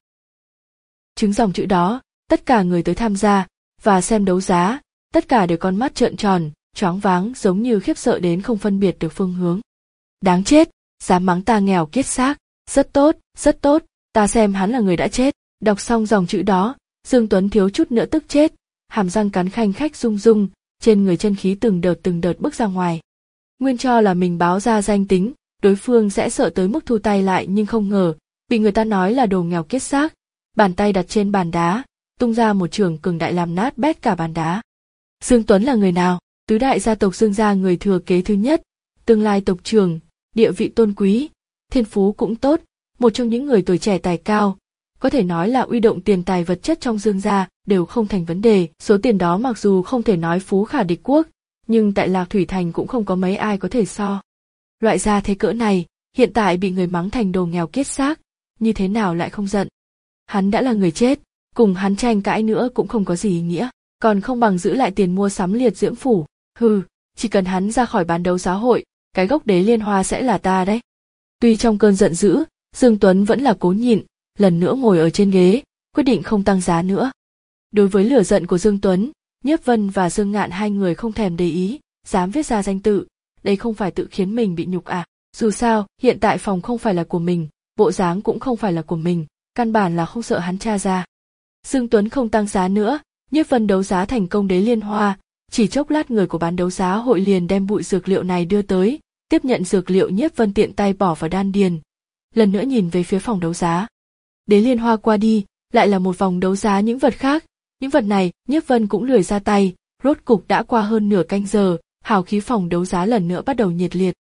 Chứng dòng chữ đó, tất cả người tới tham gia và xem đấu giá, tất cả đều con mắt trợn tròn, choáng váng giống như khiếp sợ đến không phân biệt được phương hướng. Đáng chết, dám mắng ta nghèo kiết xác, rất tốt, rất tốt, ta xem hắn là người đã chết. Đọc xong dòng chữ đó, Dương Tuấn thiếu chút nữa tức chết, hàm răng cắn khanh khách rung rung, trên người chân khí từng đợt từng đợt bước ra ngoài. Nguyên cho là mình báo ra danh tính, đối phương sẽ sợ tới mức thu tay lại nhưng không ngờ, bị người ta nói là đồ nghèo kiết xác, bàn tay đặt trên bàn đá, tung ra một chưởng cường đại làm nát bét cả bàn đá. Dương Tuấn là người nào? Tứ đại gia tộc Dương gia người thừa kế thứ nhất, tương lai tộc trưởng, địa vị tôn quý, thiên phú cũng tốt, một trong những người tuổi trẻ tài cao, có thể nói là uy động tiền tài vật chất trong Dương gia đều không thành vấn đề. Số tiền đó mặc dù không thể nói phú khả địch quốc, nhưng tại Lạc Thủy Thành cũng không có mấy ai có thể so. Loại gia thế cỡ này, hiện tại bị người mắng thành đồ nghèo kiết xác, như thế nào lại không giận? Hắn đã là người chết, cùng hắn tranh cãi nữa cũng không có gì ý nghĩa, còn không bằng giữ lại tiền mua sắm liệt diễm phủ. Hừ, chỉ cần hắn ra khỏi bán đấu giá hội, cái gốc đế liên hoa sẽ là ta đấy. Tuy trong cơn giận dữ, Dương Tuấn vẫn là cố nhịn, lần nữa ngồi ở trên ghế, quyết định không tăng giá nữa. Đối với lửa giận của Dương Tuấn, Nhiếp Vân và Dương Ngạn hai người không thèm để ý, dám viết ra danh tự, đây không phải tự khiến mình bị nhục à? Dù sao, hiện tại phòng không phải là của mình, bộ dáng cũng không phải là của mình, căn bản là không sợ hắn tra ra. Dương Tuấn không tăng giá nữa, Nhiếp Vân đấu giá thành công đế liên hoa, chỉ chốc lát người của bán đấu giá hội liền đem bụi dược liệu này đưa tới, tiếp nhận dược liệu Nhiếp Vân tiện tay bỏ vào đan điền. Lần nữa nhìn về phía phòng đấu giá. Đế liên hoa qua đi, lại là một vòng đấu giá những vật khác, những vật này Nhiếp Vân cũng lười ra tay, rốt cục đã qua hơn nửa canh giờ, hào khí phòng đấu giá lần nữa bắt đầu nhiệt liệt.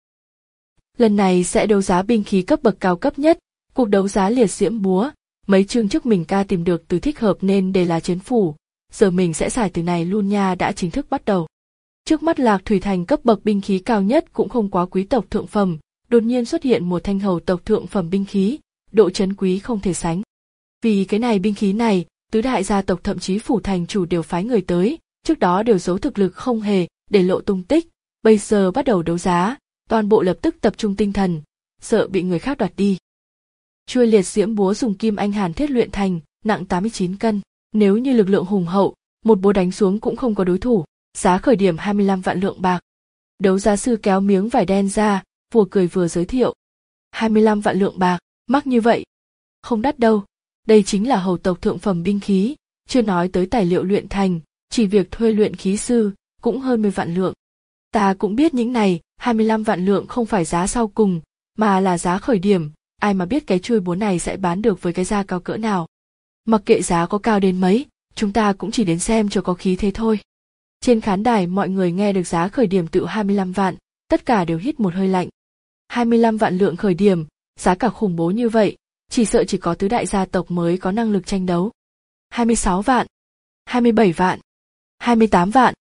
Lần này sẽ đấu giá binh khí cấp bậc cao cấp nhất, cuộc đấu giá liệt diễm búa, mấy chương trước mình ca tìm được từ thích hợp nên để là chiến phủ, giờ mình sẽ xài từ này luôn nha đã chính thức bắt đầu. Trước mắt Lạc Thủy Thành cấp bậc binh khí cao nhất cũng không quá quý tộc thượng phẩm, đột nhiên xuất hiện một thanh hầu tộc thượng phẩm binh khí, độ trấn quý không thể sánh. Vì cái này binh khí này, tứ đại gia tộc thậm chí phủ thành chủ đều phái người tới, trước đó đều giấu thực lực không hề để lộ tung tích, bây giờ bắt đầu đấu giá, toàn bộ lập tức tập trung tinh thần, sợ bị người khác đoạt đi. Chuôi liệt diễm búa dùng kim anh hàn thiết luyện thành, nặng tám mươi chín cân, nếu như lực lượng hùng hậu, một búa đánh xuống cũng không có đối thủ, giá khởi điểm hai mươi lăm vạn lượng bạc. Đấu giá sư kéo miếng vải đen ra, vừa cười vừa giới thiệu. hai mươi lăm vạn lượng bạc, mắc như vậy. Không đắt đâu, đây chính là hầu tộc thượng phẩm binh khí, chưa nói tới tài liệu luyện thành, chỉ việc thuê luyện khí sư, cũng hơn mười vạn lượng. Ta cũng biết những này, hai mươi lăm vạn lượng không phải giá sau cùng, mà là giá khởi điểm, ai mà biết cái chuôi búa này sẽ bán được với cái giá cao cỡ nào. Mặc kệ giá có cao đến mấy, chúng ta cũng chỉ đến xem cho có khí thế thôi. Trên khán đài mọi người nghe được giá khởi điểm tự hai mươi lăm vạn, tất cả đều hít một hơi lạnh. hai mươi lăm vạn lượng khởi điểm, giá cả khủng bố như vậy, chỉ sợ chỉ có tứ đại gia tộc mới có năng lực tranh đấu. hai mươi sáu vạn, hai mươi bảy vạn, hai mươi tám vạn.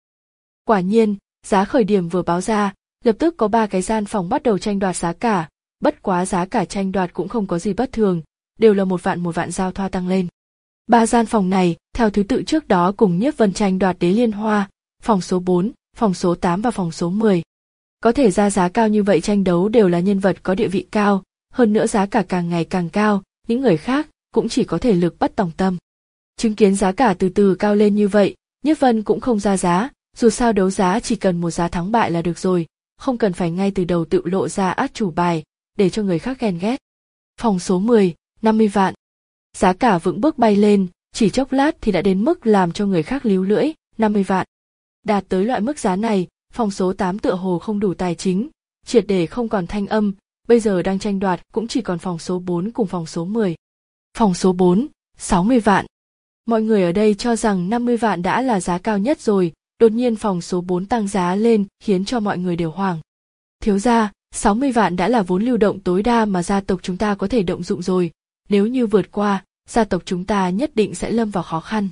Quả nhiên, giá khởi điểm vừa báo ra, lập tức có ba cái gian phòng bắt đầu tranh đoạt giá cả, bất quá giá cả tranh đoạt cũng không có gì bất thường, đều là một vạn một vạn giao thoa tăng lên. Ba gian phòng này, theo thứ tự trước đó cùng Nhiếp Vân tranh đoạt đế liên hoa, phòng số bốn, phòng số tám và phòng số mười. Có thể ra giá cao như vậy tranh đấu đều là nhân vật có địa vị cao, hơn nữa giá cả càng ngày càng cao, những người khác cũng chỉ có thể lực bất tòng tâm. Chứng kiến giá cả từ từ cao lên như vậy, Nhiếp Vân cũng không ra giá, dù sao đấu giá chỉ cần một giá thắng bại là được rồi, không cần phải ngay từ đầu tự lộ ra át chủ bài, để cho người khác ghen ghét. Phòng số mười, năm mươi vạn. Giá cả vững bước bay lên, chỉ chốc lát thì đã đến mức làm cho người khác líu lưỡi, năm mươi vạn. Đạt tới loại mức giá này, phòng số tám tựa hồ không đủ tài chính, triệt để không còn thanh âm, bây giờ đang tranh đoạt cũng chỉ còn phòng số bốn cùng phòng số mười. Phòng số bốn, sáu mươi vạn. Mọi người ở đây cho rằng năm mươi vạn đã là giá cao nhất rồi, đột nhiên phòng số bốn tăng giá lên khiến cho mọi người đều hoảng. Thiếu gia, sáu mươi vạn đã là vốn lưu động tối đa mà gia tộc chúng ta có thể động dụng rồi, nếu như vượt qua, gia tộc chúng ta nhất định sẽ lâm vào khó khăn.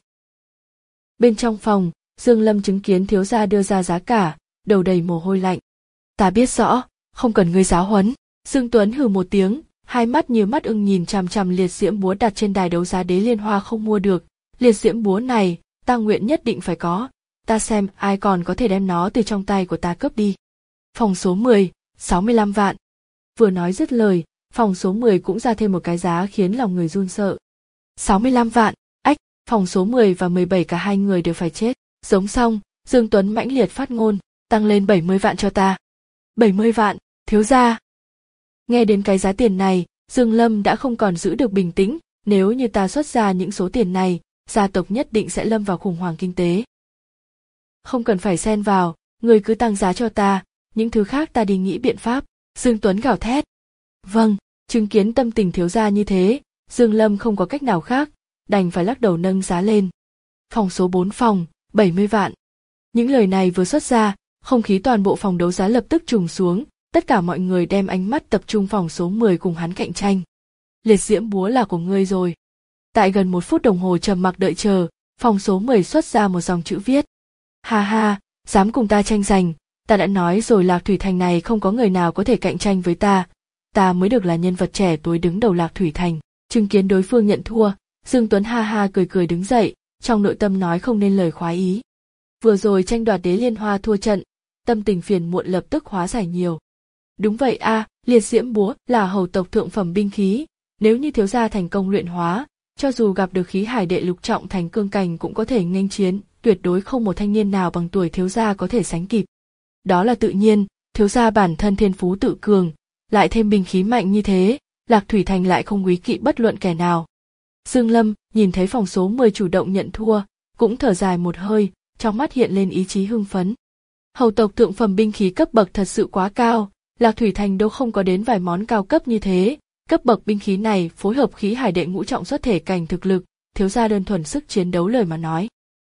Bên trong phòng, Dương Lâm chứng kiến thiếu gia đưa ra giá cả, đầu đầy mồ hôi lạnh. Ta biết rõ, không cần ngươi giáo huấn. Dương Tuấn hừ một tiếng, hai mắt như mắt ưng nhìn chằm chằm liệt diễm búa đặt trên đài đấu giá đế liên hoa không mua được. Liệt diễm búa này, ta nguyện nhất định phải có, ta xem ai còn có thể đem nó từ trong tay của ta cướp đi. Phòng số mười, sáu mươi lăm vạn. Vừa nói dứt lời, phòng số mười cũng ra thêm một cái giá khiến lòng người run sợ. sáu mươi lăm vạn, ách, phòng số mười và mười bảy cả hai người đều phải chết. Giống xong, Dương Tuấn mãnh liệt phát ngôn, tăng lên bảy mươi vạn cho ta. bảy mươi vạn, thiếu gia. Nghe đến cái giá tiền này, Dương Lâm đã không còn giữ được bình tĩnh, nếu như ta xuất ra những số tiền này, gia tộc nhất định sẽ lâm vào khủng hoảng kinh tế. Không cần phải xen vào, người cứ tăng giá cho ta, những thứ khác ta đi nghĩ biện pháp. Dương Tuấn gào thét. Vâng, chứng kiến tâm tình thiếu gia như thế, Dương Lâm không có cách nào khác, đành phải lắc đầu nâng giá lên. Phòng số bốn phòng, bảy mươi vạn. Những lời này vừa xuất ra, không khí toàn bộ phòng đấu giá lập tức trùng xuống, tất cả mọi người đem ánh mắt tập trung phòng số mười cùng hắn cạnh tranh. Liệt diễm búa là của ngươi rồi. Tại gần một phút đồng hồ trầm mặc đợi chờ, phòng số mười xuất ra một dòng chữ viết. Ha ha, dám cùng ta tranh giành, ta đã nói rồi Lạc Thủy Thành này không có người nào có thể cạnh tranh với ta, ta mới được là nhân vật trẻ tuổi đứng đầu Lạc Thủy Thành. Chứng kiến đối phương nhận thua, Dương Tuấn ha ha cười cười đứng dậy, trong nội tâm nói không nên lời khoái ý. Vừa rồi tranh đoạt đế liên hoa thua trận, tâm tình phiền muộn lập tức hóa giải nhiều. Đúng vậy a, à, liệt diễm búa là hầu tộc thượng phẩm binh khí, nếu như thiếu gia thành công luyện hóa, Cho dù gặp được khí hải đệ lục trọng thành cương cảnh cũng có thể nghênh chiến, tuyệt đối không một thanh niên nào bằng tuổi thiếu gia có thể sánh kịp. Đó là tự nhiên, thiếu gia bản thân thiên phú tự cường, lại thêm binh khí mạnh như thế, Lạc Thủy Thành lại không quý kỵ bất luận kẻ nào. Dương Lâm nhìn thấy phòng số mười chủ động nhận thua, cũng thở dài một hơi, trong mắt hiện lên ý chí hưng phấn. Hầu tộc thượng phẩm binh khí cấp bậc thật sự quá cao, Lạc Thủy Thành đâu không có đến vài món cao cấp như thế. Cấp bậc binh khí này phối hợp khí hải đệ ngũ trọng xuất thể cảnh thực lực, thiếu gia đơn thuần sức chiến đấu lời mà nói.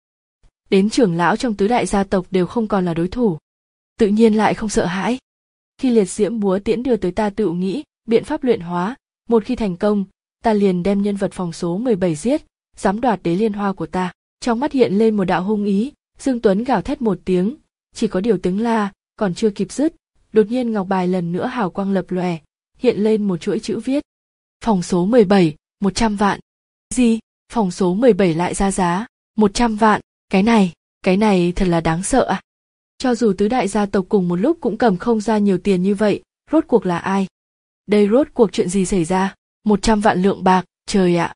Đến trưởng lão trong tứ đại gia tộc đều không còn là đối thủ. Tự nhiên lại không sợ hãi. Khi liệt diễm búa tiễn đưa tới ta tự nghĩ, biện pháp luyện hóa, một khi thành công, ta liền đem nhân vật phòng số mười bảy giết, dám đoạt đế liên hoa của ta. Trong mắt hiện lên một đạo hung ý, Dương Tuấn gào thét một tiếng, chỉ có điều tiếng la, còn chưa kịp dứt, đột nhiên ngọc bài lần nữa hào quang lập lòe, hiện lên một chuỗi chữ viết. Phòng số mười bảy, một trăm vạn. Gì? Phòng số mười bảy lại ra giá, một trăm vạn, cái này, cái này thật là đáng sợ à. Cho dù tứ đại gia tộc cùng một lúc cũng cầm không ra nhiều tiền như vậy, rốt cuộc là ai? Đây rốt cuộc chuyện gì xảy ra? một trăm vạn lượng bạc, trời ạ.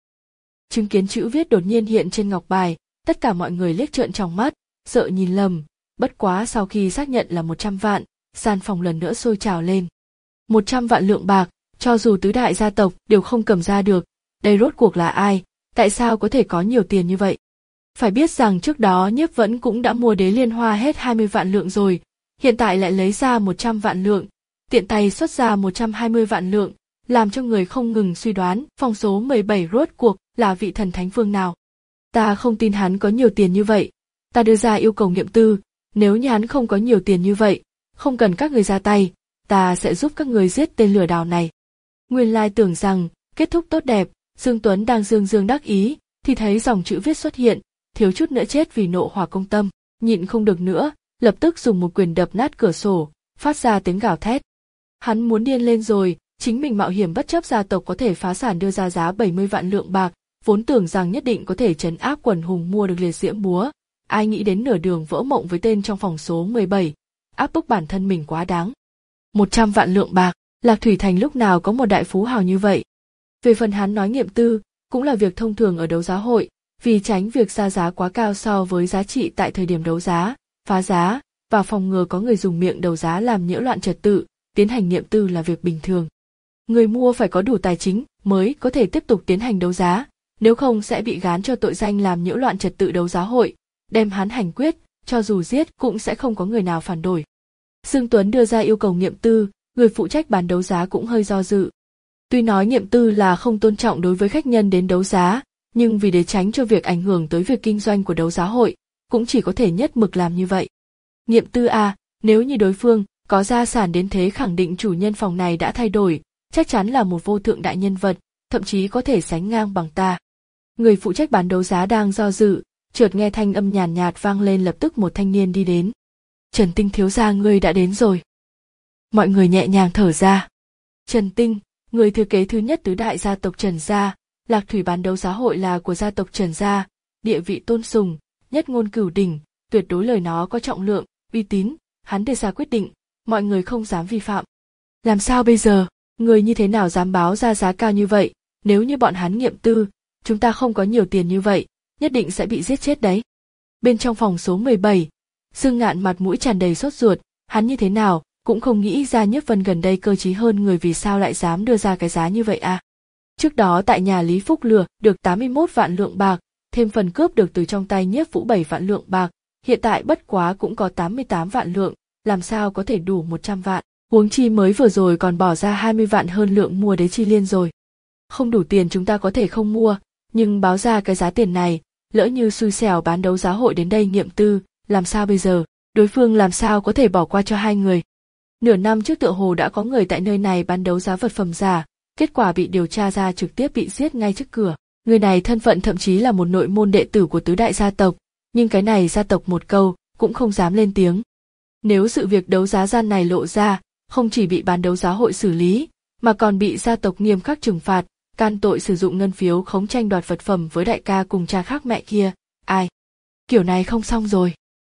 Chứng kiến chữ viết đột nhiên hiện trên ngọc bài, tất cả mọi người liếc trợn tròng mắt, sợ nhìn lầm, bất quá sau khi xác nhận là một trăm vạn, gian phòng lần nữa sôi trào lên. một trăm vạn lượng bạc, cho dù tứ đại gia tộc đều không cầm ra được, đây rốt cuộc là ai, tại sao có thể có nhiều tiền như vậy? Phải biết rằng trước đó Nhiếp Vẫn cũng đã mua đế liên hoa hết hai mươi vạn lượng rồi, hiện tại lại lấy ra một trăm vạn lượng, tiện tay xuất ra một trăm hai mươi vạn lượng, làm cho người không ngừng suy đoán phòng số mười bảy rốt cuộc là vị thần thánh vương nào. Ta không tin hắn có nhiều tiền như vậy, ta đưa ra yêu cầu nghiệm tư, nếu như hắn không có nhiều tiền như vậy, không cần các người ra tay, ta sẽ giúp các người giết tên lừa đảo này. Nguyên lai tưởng rằng, kết thúc tốt đẹp, Dương Tuấn đang dương dương đắc ý, thì thấy dòng chữ viết xuất hiện, thiếu chút nữa chết vì nộ hỏa công tâm, nhịn không được nữa, lập tức dùng một quyền đập nát cửa sổ, phát ra tiếng gào thét. Hắn muốn điên lên rồi, chính mình mạo hiểm bất chấp gia tộc có thể phá sản đưa ra giá bảy mươi vạn lượng bạc, vốn tưởng rằng nhất định có thể trấn áp quần hùng mua được liệt diễm búa, ai nghĩ đến nửa đường vỡ mộng với tên trong phòng số mười bảy, áp bức bản thân mình quá đáng. một trăm vạn lượng bạc, Lạc Thủy Thành lúc nào có một đại phú hào như vậy. Về phần hắn nói nghiệm tư, cũng là việc thông thường ở đấu giá hội, vì tránh việc ra giá quá cao so với giá trị tại thời điểm đấu giá, phá giá, và phòng ngừa có người dùng miệng đấu giá làm nhiễu loạn trật tự, tiến hành nghiệm tư là việc bình thường. Người mua phải có đủ tài chính mới có thể tiếp tục tiến hành đấu giá, nếu không sẽ bị gán cho tội danh làm nhiễu loạn trật tự đấu giá hội, đem hắn hành quyết, cho dù giết cũng sẽ không có người nào phản đối. Dương Tuấn đưa ra yêu cầu nghiệm tư, người phụ trách bán đấu giá cũng hơi do dự. Tuy nói nghiệm tư là không tôn trọng đối với khách nhân đến đấu giá, nhưng vì để tránh cho việc ảnh hưởng tới việc kinh doanh của đấu giá hội, cũng chỉ có thể nhất mực làm như vậy. Nghiệm tư à, nếu như đối phương có gia sản đến thế khẳng định chủ nhân phòng này đã thay đổi, chắc chắn là một vô thượng đại nhân vật, thậm chí có thể sánh ngang bằng ta. Người phụ trách bán đấu giá đang do dự, chợt nghe thanh âm nhàn nhạt, nhạt vang lên, lập tức một thanh niên đi đến. Trần Tinh thiếu gia, ngươi đã đến rồi. Mọi người nhẹ nhàng thở ra. Trần Tinh, người thừa kế thứ nhất tứ đại gia tộc Trần gia, Lạc Thủy bán đấu giá hội là của gia tộc Trần gia, địa vị tôn sùng, nhất ngôn cửu đỉnh, tuyệt đối lời nó có trọng lượng, uy tín, hắn đưa ra quyết định, mọi người không dám vi phạm. Làm sao bây giờ, người như thế nào dám báo ra giá cao như vậy, nếu như bọn hắn nghiệm tư, chúng ta không có nhiều tiền như vậy, nhất định sẽ bị giết chết đấy. Bên trong phòng số mười bảy, Dương Ngạn mặt mũi tràn đầy sốt ruột, hắn như thế nào cũng không nghĩ ra Nhiếp Vân gần đây cơ trí hơn người, vì sao lại dám đưa ra cái giá như vậy à. Trước đó tại nhà Lý Phúc lừa được tám mươi mốt vạn lượng bạc, thêm phần cướp được từ trong tay Nhiếp Vũ bảy vạn lượng bạc, hiện tại bất quá cũng có tám mươi tám vạn lượng, làm sao có thể đủ một trăm vạn, huống chi mới vừa rồi còn bỏ ra hai mươi vạn hơn lượng mua đế chi liên rồi. Không đủ tiền chúng ta có thể không mua, nhưng báo ra cái giá tiền này, lỡ như xui xẻo bán đấu giá hội đến đây nghiệm tư, làm sao bây giờ, đối phương làm sao có thể bỏ qua cho hai người. Nửa năm trước tựa hồ đã có người tại nơi này bán đấu giá vật phẩm giả, kết quả bị điều tra ra trực tiếp bị giết ngay trước cửa. Người này thân phận thậm chí là một nội môn đệ tử của tứ đại gia tộc, nhưng cái này gia tộc một câu cũng không dám lên tiếng. Nếu sự việc đấu giá gian này lộ ra, không chỉ bị bán đấu giá hội xử lý, mà còn bị gia tộc nghiêm khắc trừng phạt, can tội sử dụng ngân phiếu khống tranh đoạt vật phẩm với đại ca cùng cha khác mẹ kia, ai? Kiểu này không xong rồi.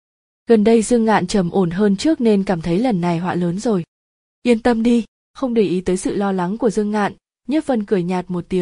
Gần đây Dương Ngạn trầm ổn hơn trước nên cảm thấy lần này họa lớn rồi. Yên tâm đi, không để ý tới sự lo lắng của Dương Ngạn, Nhiếp Vân cười nhạt một tiếng,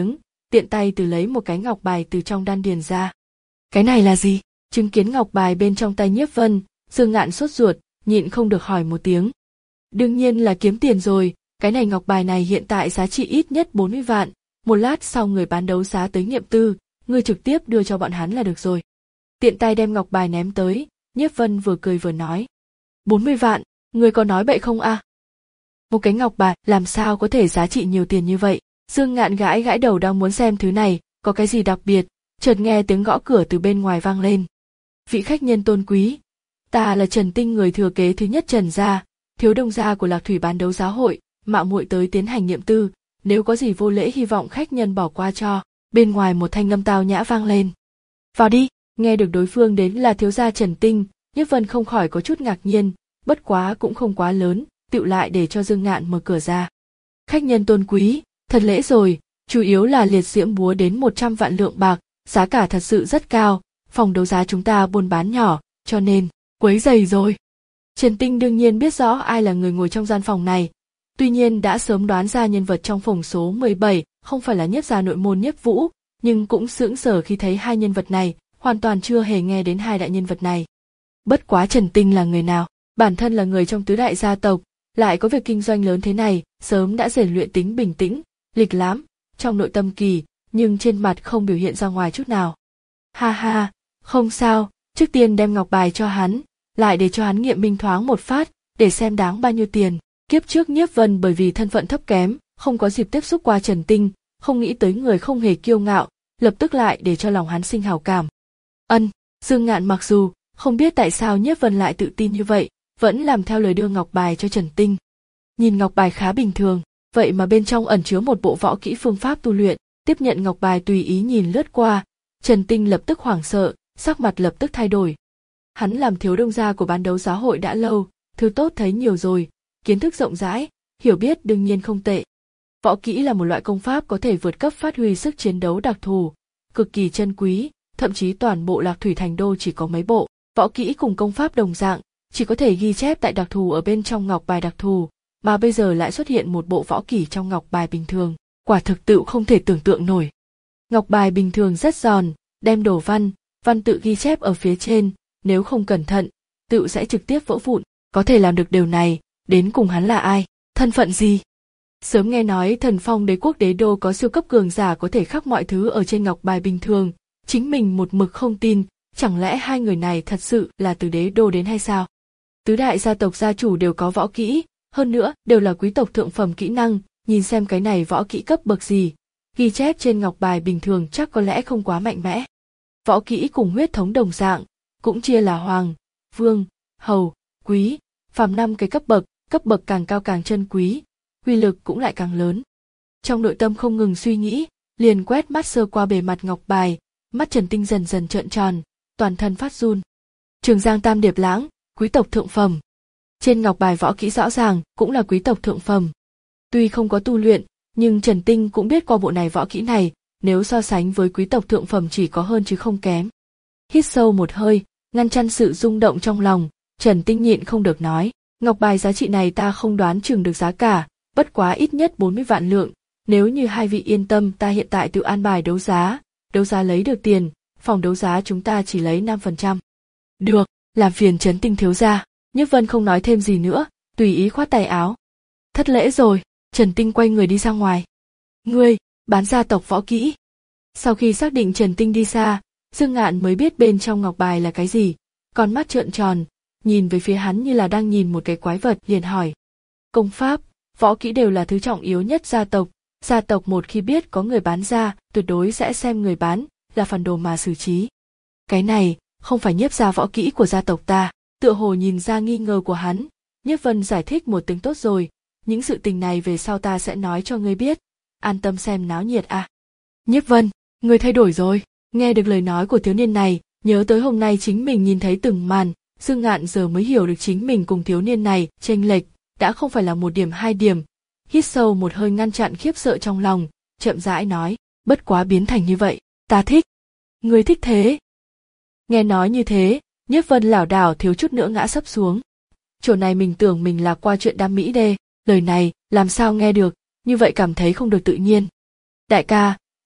tiện tay từ lấy một cái ngọc bài từ trong đan điền ra. Cái này là gì? Chứng kiến ngọc bài bên trong tay Nhiếp Vân, Dương Ngạn sốt ruột, nhịn không được hỏi một tiếng. Đương nhiên là kiếm tiền rồi, cái này ngọc bài này hiện tại giá trị ít nhất bốn mươi vạn, một lát sau người bán đấu giá tới nghiệm tư, ngươi trực tiếp đưa cho bọn hắn là được rồi. Tiện tay đem ngọc bài ném tới, Nhiếp Vân vừa cười vừa nói. bốn mươi vạn, ngươi có nói bậy không a? À? Một cái ngọc bài làm sao có thể giá trị nhiều tiền như vậy? Dương Ngạn gãi gãi đầu đang muốn xem thứ này, có cái gì đặc biệt, chợt nghe tiếng gõ cửa từ bên ngoài vang lên. Vị khách nhân tôn quý, ta là Trần Tinh, người thừa kế thứ nhất Trần gia, thiếu đông gia của Lạc Thủy bán đấu giá hội, mạo muội tới tiến hành nghiệm tư, nếu có gì vô lễ hy vọng khách nhân bỏ qua cho. Bên ngoài một thanh âm tao nhã vang lên. Vào đi. Nghe được đối phương đến là thiếu gia Trần Tinh, Nhiếp Vân không khỏi có chút ngạc nhiên, bất quá cũng không quá lớn, tựu lại để cho Dương Ngạn mở cửa ra. Khách nhân tôn quý, thật lễ rồi, chủ yếu là liệt diễm búa đến một trăm vạn lượng bạc, giá cả thật sự rất cao, phòng đấu giá chúng ta buôn bán nhỏ, cho nên quấy rầy rồi. Trần Tinh đương nhiên biết rõ ai là người ngồi trong gian phòng này, tuy nhiên đã sớm đoán ra nhân vật trong phòng số mười bảy không phải là Nhiếp gia nội môn Nhiếp Vũ, nhưng cũng sững sờ khi thấy hai nhân vật này, hoàn toàn chưa hề nghe đến hai đại nhân vật này. Bất quá Trần Tinh là người nào? Bản thân là người trong tứ đại gia tộc, lại có việc kinh doanh lớn thế này, sớm đã rèn luyện tính bình tĩnh, lịch lãm, trong nội tâm kỳ, nhưng trên mặt không biểu hiện ra ngoài chút nào. Ha ha, không sao, trước tiên đem ngọc bài cho hắn, lại để cho hắn nghiệm minh thoáng một phát, để xem đáng bao nhiêu tiền. Kiếp trước Nhiếp Vân bởi vì thân phận thấp kém, không có dịp tiếp xúc qua Trần Tinh, không nghĩ tới người không hề kiêu ngạo, lập tức lại để cho lòng hắn sinh hảo cảm. Ân, Dương Ngạn mặc dù không biết tại sao Nhiếp Vân lại tự tin như vậy, vẫn làm theo lời đưa ngọc bài cho Trần Tinh. Nhìn ngọc bài khá bình thường, vậy mà bên trong ẩn chứa một bộ võ kỹ phương pháp tu luyện. Tiếp nhận ngọc bài tùy ý nhìn lướt qua, Trần Tinh lập tức hoảng sợ, sắc mặt lập tức thay đổi. Hắn làm thiếu đông gia của bán đấu giá hội đã lâu, thứ tốt thấy nhiều rồi, kiến thức rộng rãi, hiểu biết đương nhiên không tệ. Võ kỹ là một loại công pháp có thể vượt cấp phát huy sức chiến đấu đặc thù, cực kỳ chân quý, thậm chí toàn bộ Lạc Thủy thành đô chỉ có mấy bộ. Võ kỹ cùng công pháp đồng dạng, chỉ có thể ghi chép tại đặc thù ở bên trong ngọc bài đặc thù, mà bây giờ lại xuất hiện một bộ võ kỹ trong ngọc bài bình thường, quả thực tựu không thể tưởng tượng nổi. Ngọc bài bình thường rất giòn, đem đồ văn, văn tự ghi chép ở phía trên, nếu không cẩn thận, tựu sẽ trực tiếp vỡ vụn. Có thể làm được điều này, đến cùng hắn là ai, thân phận gì? Sớm nghe nói Thần Phong Đế quốc đế đô có siêu cấp cường giả có thể khắc mọi thứ ở trên ngọc bài bình thường, chính mình một mực không tin, chẳng lẽ hai người này thật sự là từ đế đô đến hay sao? Tứ đại gia tộc gia chủ đều có võ kỹ, hơn nữa đều là quý tộc thượng phẩm kỹ năng, nhìn xem cái này võ kỹ cấp bậc gì, ghi chép trên ngọc bài bình thường chắc có lẽ không quá mạnh mẽ. Võ kỹ cùng huyết thống đồng dạng, cũng chia là hoàng, vương, hầu, quý, phàm năm cái cấp bậc, cấp bậc càng cao càng chân quý, uy lực cũng lại càng lớn. Trong nội tâm không ngừng suy nghĩ, liền quét mắt sơ qua bề mặt ngọc bài, mắt Trần Tinh dần dần trợn tròn, toàn thân phát run. Trường Giang Tam Điệp Lãng, quý tộc thượng phẩm. Trên ngọc bài võ kỹ rõ ràng cũng là quý tộc thượng phẩm. Tuy không có tu luyện, nhưng Trần Tinh cũng biết qua bộ này võ kỹ này, nếu so sánh với quý tộc thượng phẩm chỉ có hơn chứ không kém. Hít sâu một hơi, ngăn chặn sự rung động trong lòng, Trần Tinh nhịn không được nói, ngọc bài giá trị này ta không đoán chừng được giá cả, bất quá ít nhất bốn mươi vạn lượng, nếu như hai vị yên tâm ta hiện tại tự an bài đấu giá, đấu giá lấy được tiền, phòng đấu giá chúng ta chỉ lấy năm phần trăm. Được, làm phiền Trần Tinh thiếu gia. Nhiếp Vân không nói thêm gì nữa, tùy ý khoát tay áo. Thất lễ rồi, Trần Tinh quay người đi ra ngoài. Ngươi, bán gia tộc võ kỹ. Sau khi xác định Trần Tinh đi xa, Dương Ngạn mới biết bên trong ngọc bài là cái gì, con mắt trợn tròn, nhìn về phía hắn như là đang nhìn một cái quái vật, liền hỏi. Công pháp, võ kỹ đều là thứ trọng yếu nhất gia tộc, gia tộc một khi biết có người bán ra, tuyệt đối sẽ xem người bán là phản đồ mà xử trí. Cái này, không phải Nhiếp gia võ kỹ của gia tộc ta. Tựa hồ nhìn ra nghi ngờ của hắn, Nhiếp Vân giải thích một tiếng tốt rồi, những sự tình này về sau ta sẽ nói cho ngươi biết, an tâm xem náo nhiệt à. Nhiếp Vân, ngươi thay đổi rồi, nghe được lời nói của thiếu niên này, nhớ tới hôm nay chính mình nhìn thấy từng màn, Dương Ngạn giờ mới hiểu được chính mình cùng thiếu niên này chênh lệch, đã không phải là một điểm hai điểm. Hít sâu một hơi ngăn chặn khiếp sợ trong lòng, chậm rãi nói, bất quá biến thành như vậy, ta thích. Ngươi thích thế? Nghe nói như thế, Nhiếp Vân lảo đảo thiếu chút nữa ngã sấp xuống. Chỗ này mình tưởng mình là qua chuyện đam mỹ đê, lời này làm sao nghe được, như vậy cảm thấy không được tự nhiên. Đại ca,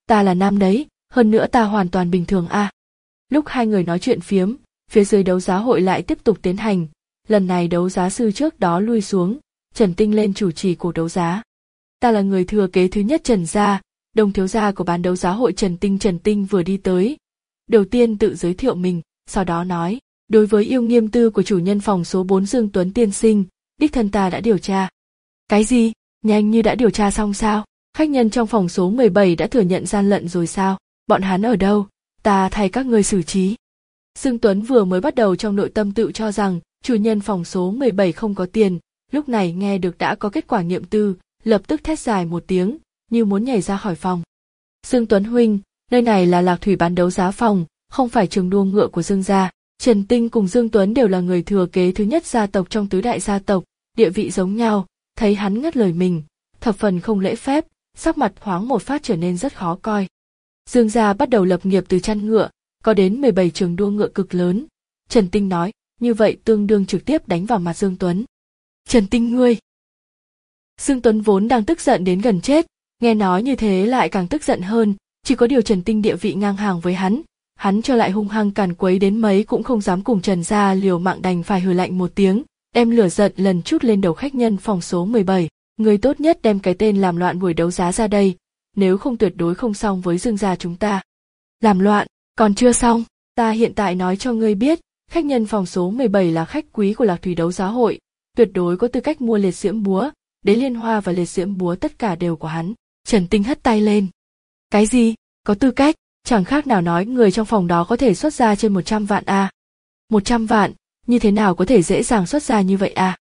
Ta là nam đấy, hơn nữa ta hoàn toàn bình thường a. À. Lúc hai người nói chuyện phiếm, phía dưới đấu giá hội lại tiếp tục tiến hành, lần này đấu giá sư trước đó lui xuống, Trần Tinh lên chủ trì cuộc đấu giá. Ta là người thừa kế thứ nhất Trần gia, đồng thiếu gia của bán đấu giá hội Trần Tinh. Trần Tinh vừa đi tới, đầu tiên tự giới thiệu mình, sau đó nói, đối với yêu nghiêm tư của chủ nhân phòng số bốn Dương Tuấn tiên sinh, đích thân ta đã điều tra. Cái gì? Nhanh như đã điều tra xong sao? Khách nhân trong phòng số mười bảy đã thừa nhận gian lận rồi sao? Bọn hắn ở đâu? Ta thay các ngươi xử trí. Dương Tuấn vừa mới bắt đầu trong nội tâm tự cho rằng chủ nhân phòng số mười bảy không có tiền, lúc này nghe được đã có kết quả nghiệm tư, lập tức thét dài một tiếng, như muốn nhảy ra khỏi phòng. Dương Tuấn huynh, nơi này là Lạc Thủy bán đấu giá phòng, không phải trường đua ngựa của Dương gia. Trần Tinh cùng Dương Tuấn đều là người thừa kế thứ nhất gia tộc trong tứ đại gia tộc, địa vị giống nhau, thấy hắn ngắt lời mình, thập phần không lễ phép, sắc mặt thoáng một phát trở nên rất khó coi. Dương gia bắt đầu lập nghiệp từ chăn ngựa, có đến mười bảy trường đua ngựa cực lớn. Trần Tinh nói, như vậy tương đương trực tiếp đánh vào mặt Dương Tuấn. Trần Tinh ngươi! Dương Tuấn vốn đang tức giận đến gần chết, nghe nói như thế lại càng tức giận hơn, chỉ có điều Trần Tinh địa vị ngang hàng với hắn, hắn cho lại hung hăng càn quấy đến mấy cũng không dám cùng Trần gia liều mạng, đành phải hừ lạnh một tiếng, đem lửa giận lần chút lên đầu khách nhân phòng số mười bảy. Người tốt nhất đem cái tên làm loạn buổi đấu giá ra đây, nếu không tuyệt đối không xong với Dương gia chúng ta. Làm loạn, còn chưa xong, ta hiện tại nói cho ngươi biết, khách nhân phòng số mười bảy là khách quý của Lạc Thủy đấu giá hội, tuyệt đối có tư cách mua liệt diễm búa, đế liên hoa và liệt diễm búa tất cả đều của hắn. Trần Tinh hất tay lên. Cái gì? Có tư cách? Chẳng khác nào nói người trong phòng đó có thể xuất ra trên một trăm vạn a. À? một trăm vạn, như thế nào có thể dễ dàng xuất ra như vậy à?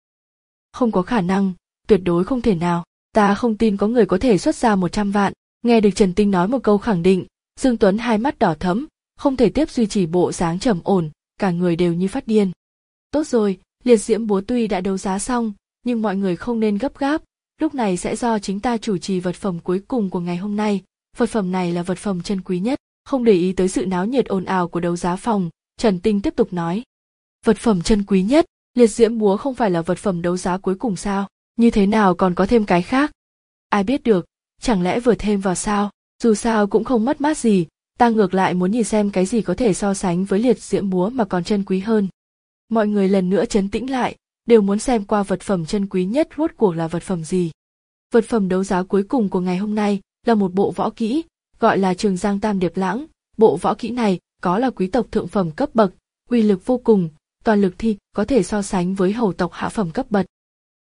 Không có khả năng, tuyệt đối không thể nào, ta không tin có người có thể xuất ra một trăm vạn. Nghe được Trần Tinh nói một câu khẳng định, Dương Tuấn hai mắt đỏ thẫm, không thể tiếp duy trì bộ dáng trầm ổn, cả người đều như phát điên. Tốt rồi, liệt diễm búa tuy đã đấu giá xong, nhưng mọi người không nên gấp gáp, lúc này sẽ do chính ta chủ trì vật phẩm cuối cùng của ngày hôm nay. Vật phẩm này là vật phẩm chân quý nhất, không để ý tới sự náo nhiệt ồn ào của đấu giá phòng, Trần Tinh tiếp tục nói. Vật phẩm chân quý nhất, liệt diễm búa không phải là vật phẩm đấu giá cuối cùng sao? Như thế nào còn có thêm cái khác? Ai biết được, chẳng lẽ vừa thêm vào sao? Dù sao cũng không mất mát gì, ta ngược lại muốn nhìn xem cái gì có thể so sánh với liệt diễm búa mà còn chân quý hơn. Mọi người lần nữa trấn tĩnh lại, đều muốn xem qua vật phẩm chân quý nhất rốt cuộc là vật phẩm gì. Vật phẩm đấu giá cuối cùng của ngày hôm nay là một bộ võ kỹ, gọi là Trường Giang Tam Điệp Lãng. Bộ võ kỹ này có là quý tộc thượng phẩm cấp bậc, uy lực vô cùng, toàn lực thi có thể so sánh với hầu tộc hạ phẩm cấp bậc.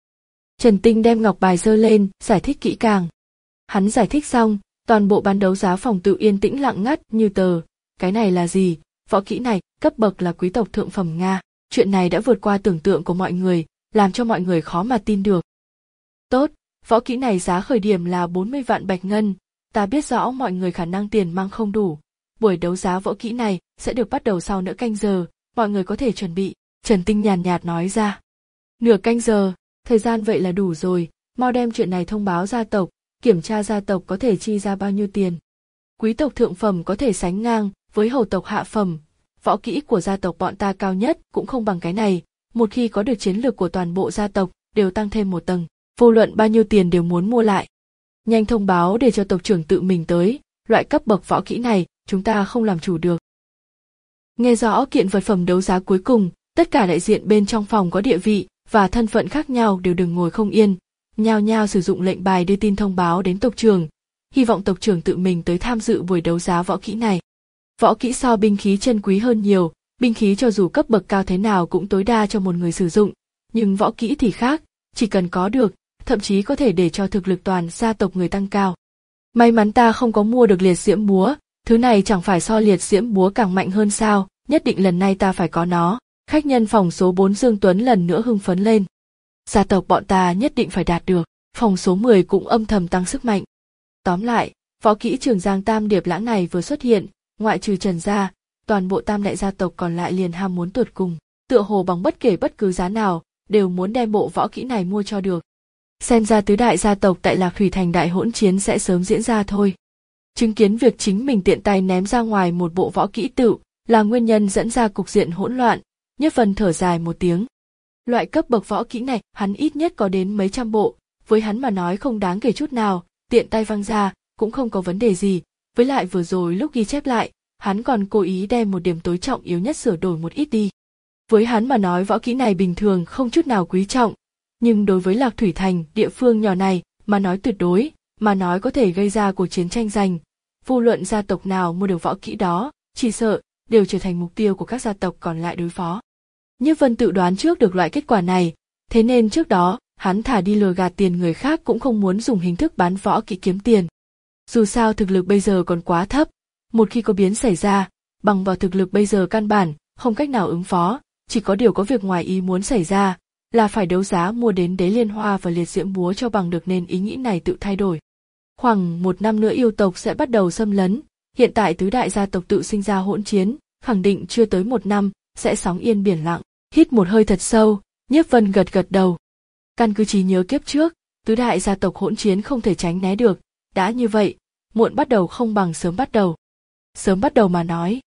Trần Tinh đem ngọc bài giơ lên, giải thích kỹ càng. Hắn giải thích xong, toàn bộ bán đấu giá phòng tự yên tĩnh lặng ngắt như tờ. Cái này là gì? Võ kỹ này, cấp bậc là quý tộc thượng phẩm Nga. Chuyện này đã vượt qua tưởng tượng của mọi người, làm cho mọi người khó mà tin được. Tốt, võ kỹ này giá khởi điểm là bốn mươi vạn bạch ngân, ta biết rõ mọi người khả năng tiền mang không đủ. Buổi đấu giá võ kỹ này sẽ được bắt đầu sau nửa canh giờ, mọi người có thể chuẩn bị. Trần Tinh nhàn nhạt nói ra. Nửa canh giờ, thời gian vậy là đủ rồi, mau đem chuyện này thông báo gia tộc, kiểm tra gia tộc có thể chi ra bao nhiêu tiền. Quý tộc thượng phẩm có thể sánh ngang với hầu tộc hạ phẩm, võ kỹ của gia tộc bọn ta cao nhất cũng không bằng cái này, một khi có được chiến lược của toàn bộ gia tộc đều tăng thêm một tầng, vô luận bao nhiêu tiền đều muốn mua lại. Nhanh thông báo để cho tộc trưởng tự mình tới, loại cấp bậc võ kỹ này chúng ta không làm chủ được. Nghe rõ kiện vật phẩm đấu giá cuối cùng, tất cả đại diện bên trong phòng có địa vị và thân phận khác nhau đều đừng ngồi không yên, nhao nhao sử dụng lệnh bài đưa tin thông báo đến tộc trưởng, hy vọng tộc trưởng tự mình tới tham dự buổi đấu giá võ kỹ này. Võ kỹ so binh khí chân quý hơn nhiều, binh khí cho dù cấp bậc cao thế nào cũng tối đa cho một người sử dụng, nhưng võ kỹ thì khác, chỉ cần có được, thậm chí có thể để cho thực lực toàn gia tộc người tăng cao. May mắn ta không có mua được liệt diễm búa, thứ này chẳng phải so liệt diễm búa càng mạnh hơn sao, nhất định lần này ta phải có nó. Khách nhân phòng số bốn Dương Tuấn lần nữa hưng phấn lên. Gia tộc bọn ta nhất định phải đạt được, phòng số mười cũng âm thầm tăng sức mạnh. Tóm lại, võ kỹ Trường Giang Tam Điệp Lãng này vừa xuất hiện, ngoại trừ Trần gia, toàn bộ tam đại gia tộc còn lại liền ham muốn tột cùng, tựa hồ bằng bất kể bất cứ giá nào, đều muốn đem bộ võ kỹ này mua cho được. Xem ra tứ đại gia tộc tại Lạc Thủy Thành đại hỗn chiến sẽ sớm diễn ra thôi. Chứng kiến việc chính mình tiện tay ném ra ngoài một bộ võ kỹ tựu là nguyên nhân dẫn ra cục diện hỗn loạn, Nhất Vân thở dài một tiếng. Loại cấp bậc võ kỹ này hắn ít nhất có đến mấy trăm bộ, với hắn mà nói không đáng kể chút nào, tiện tay văng ra cũng không có vấn đề gì, Với lại vừa rồi lúc ghi chép lại, hắn còn cố ý đem một điểm tối trọng yếu nhất sửa đổi một ít đi. Với hắn mà nói võ kỹ này bình thường không chút nào quý trọng, nhưng đối với Lạc Thủy Thành, địa phương nhỏ này, mà nói tuyệt đối, mà nói có thể gây ra cuộc chiến tranh giành. Vô luận gia tộc nào mua được võ kỹ đó, chỉ sợ, đều trở thành mục tiêu của các gia tộc còn lại đối phó. Nhiếp Vân tự đoán trước được loại kết quả này, thế nên trước đó, hắn thả đi lừa gạt tiền người khác cũng không muốn dùng hình thức bán võ kỹ kiếm tiền. Dù sao thực lực bây giờ còn quá thấp, một khi có biến xảy ra, bằng vào thực lực bây giờ căn bản, không cách nào ứng phó, chỉ có điều có việc ngoài ý muốn xảy ra, là phải đấu giá mua đến Đế Liên Hoa và Liệt Diễm Búa cho bằng được nên ý nghĩ này tự thay đổi. Khoảng một năm nữa yêu tộc sẽ bắt đầu xâm lấn, hiện tại tứ đại gia tộc tự sinh ra hỗn chiến, khẳng định chưa tới một năm, sẽ sóng yên biển lặng. Hít một hơi thật sâu, Nhiếp Vân gật gật đầu. Căn cứ trí nhớ kiếp trước, tứ đại gia tộc hỗn chiến không thể tránh né được, đã như vậy, muộn bắt đầu không bằng sớm bắt đầu. Sớm bắt đầu mà nói.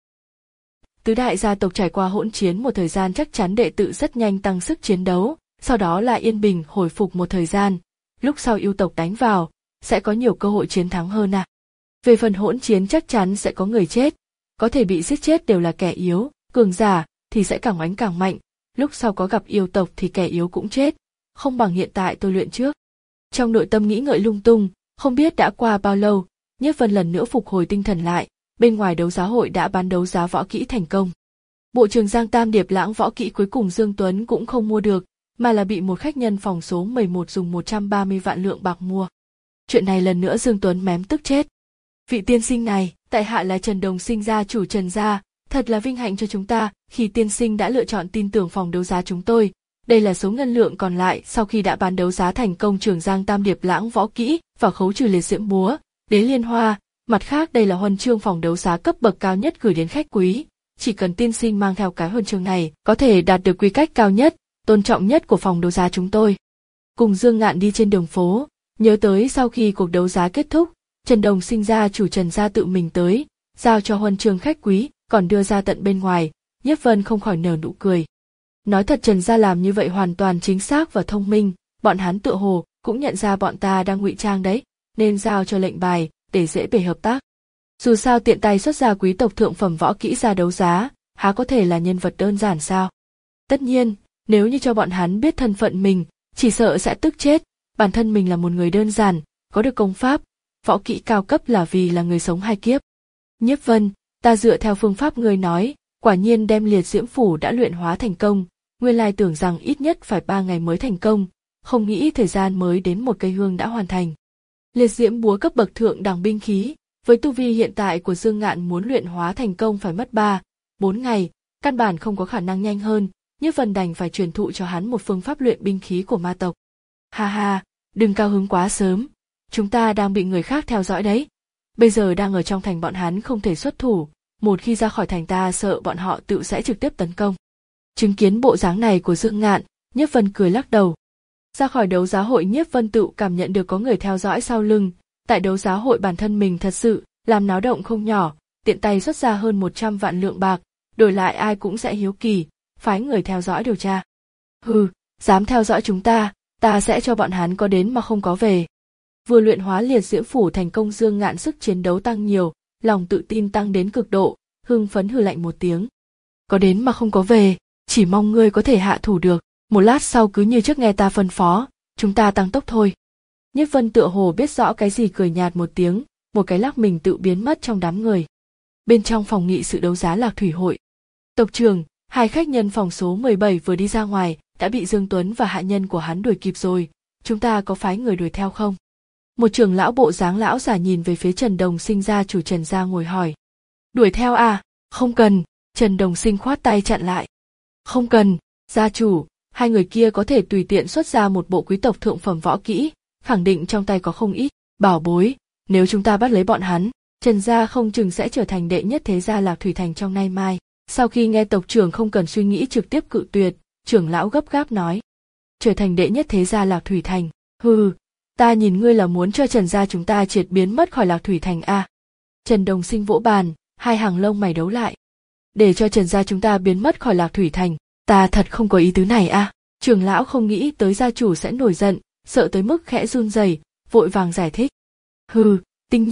Tứ đại gia tộc trải qua hỗn chiến một thời gian chắc chắn đệ tử rất nhanh tăng sức chiến đấu, sau đó là yên bình hồi phục một thời gian, lúc sau yêu tộc đánh vào, sẽ có nhiều cơ hội chiến thắng hơn à. Về phần hỗn chiến chắc chắn sẽ có người chết, có thể bị giết chết đều là kẻ yếu, cường giả thì sẽ càng oánh càng mạnh, lúc sau có gặp yêu tộc thì kẻ yếu cũng chết, không bằng hiện tại tôi luyện trước. Trong nội tâm nghĩ ngợi lung tung, không biết đã qua bao lâu, Nhiếp Vân lần nữa phục hồi tinh thần lại, bên ngoài đấu giá hội đã bán đấu giá võ kỹ thành công. Bộ Trường Giang Tam Điệp Lãng võ kỹ cuối cùng Dương Tuấn cũng không mua được, mà là bị một khách nhân phòng số mười một dùng một trăm ba mươi vạn lượng bạc mua. Chuyện này lần nữa Dương Tuấn mém tức chết. Vị tiên sinh này, tại hạ là Trần Đồng Sinh gia chủ Trần gia, thật là vinh hạnh cho chúng ta khi tiên sinh đã lựa chọn tin tưởng phòng đấu giá chúng tôi. Đây là số ngân lượng còn lại sau khi đã bán đấu giá thành công Trường Giang Tam Điệp Lãng võ kỹ và khấu trừ Liệt Diễm Búa, Đế Liên Hoa. Mặt khác đây là huân chương phòng đấu giá cấp bậc cao nhất gửi đến khách quý, chỉ cần tiên sinh mang theo cái huân chương này, có thể đạt được quy cách cao nhất, tôn trọng nhất của phòng đấu giá chúng tôi. Cùng Dương Ngạn đi trên đường phố, nhớ tới sau khi cuộc đấu giá kết thúc, Trần Đồng Sinh gia chủ Trần gia tự mình tới, giao cho huân chương khách quý, còn đưa ra tận bên ngoài, Nhiếp Vân không khỏi nở nụ cười. Nói thật Trần gia làm như vậy hoàn toàn chính xác và thông minh, bọn hắn tựa hồ cũng nhận ra bọn ta đang ngụy trang đấy, nên giao cho lệnh bài để dễ bề hợp tác. Dù sao tiện tay xuất ra quý tộc thượng phẩm võ kỹ ra đấu giá, há có thể là nhân vật đơn giản sao? Tất nhiên, nếu như cho bọn hắn biết thân phận mình, chỉ sợ sẽ tức chết, bản thân mình là một người đơn giản, có được công pháp, võ kỹ cao cấp là vì là người sống hai kiếp. Nhiếp Vân, ta dựa theo phương pháp ngươi nói, quả nhiên đem Liệt Diễm Phủ đã luyện hóa thành công, nguyên lai tưởng rằng ít nhất phải ba ngày mới thành công, không nghĩ thời gian mới đến một cây hương đã hoàn thành. Liệt Diễm Búa cấp bậc thượng đẳng binh khí, với tu vi hiện tại của Dương Ngạn muốn luyện hóa thành công phải mất ba, bốn ngày, căn bản không có khả năng nhanh hơn, Nhiếp Vân đành phải truyền thụ cho hắn một phương pháp luyện binh khí của ma tộc. Ha ha, đừng cao hứng quá sớm, chúng ta đang bị người khác theo dõi đấy. Bây giờ đang ở trong thành bọn hắn không thể xuất thủ, một khi ra khỏi thành ta sợ bọn họ tự sẽ trực tiếp tấn công. Chứng kiến bộ dáng này của Dương Ngạn, Nhiếp Vân cười lắc đầu. Ra khỏi đấu giá hội Nhiếp Vân tự cảm nhận được có người theo dõi sau lưng, tại đấu giá hội bản thân mình thật sự làm náo động không nhỏ, tiện tay xuất ra hơn một trăm vạn lượng bạc, đổi lại ai cũng sẽ hiếu kỳ, phái người theo dõi điều tra. Hừ, dám theo dõi chúng ta, ta sẽ cho bọn hắn có đến mà không có về. Vừa luyện hóa Liệt Diễm Phủ thành công Dương Ngạn sức chiến đấu tăng nhiều, lòng tự tin tăng đến cực độ, hưng phấn hừ lạnh một tiếng. Có đến mà không có về, chỉ mong ngươi có thể hạ thủ được, một lát sau cứ như trước nghe ta phân phó, chúng ta tăng tốc thôi. Nhiếp Vân tựa hồ biết rõ cái gì cười nhạt một tiếng, một cái lắc mình tự biến mất trong đám người. Bên trong phòng nghị sự đấu giá Lạc Thủy hội, tộc trưởng, hai khách nhân phòng số mười bảy vừa đi ra ngoài, đã bị Dương Tuấn và hạ nhân của hắn đuổi kịp rồi, chúng ta có phái người đuổi theo không? Một trưởng lão bộ dáng lão giả nhìn về phía Trần Đồng Sinh gia chủ Trần gia ngồi hỏi. Đuổi theo à? Không cần, Trần Đồng Sinh khoát tay chặn lại. Không cần, gia chủ, hai người kia có thể tùy tiện xuất ra một bộ quý tộc thượng phẩm võ kỹ, khẳng định trong tay có không ít bảo bối, nếu chúng ta bắt lấy bọn hắn, Trần gia không chừng sẽ trở thành đệ nhất thế gia Lạc Thủy Thành trong nay mai. Sau khi nghe tộc trưởng không cần suy nghĩ trực tiếp cự tuyệt, trưởng lão gấp gáp nói. Trở thành đệ nhất thế gia Lạc Thủy Thành, hừ, ta nhìn ngươi là muốn cho Trần gia chúng ta triệt biến mất khỏi Lạc Thủy Thành à. Trần Đồng Sinh vỗ bàn, hai hàng lông mày đấu lại. Để cho Trần gia chúng ta biến mất khỏi Lạc Thủy Thành, ta thật không có ý tứ này à. Trưởng lão không nghĩ tới gia chủ sẽ nổi giận, sợ tới mức khẽ run rẩy, vội vàng giải thích. Hừ, Tinh Nhi,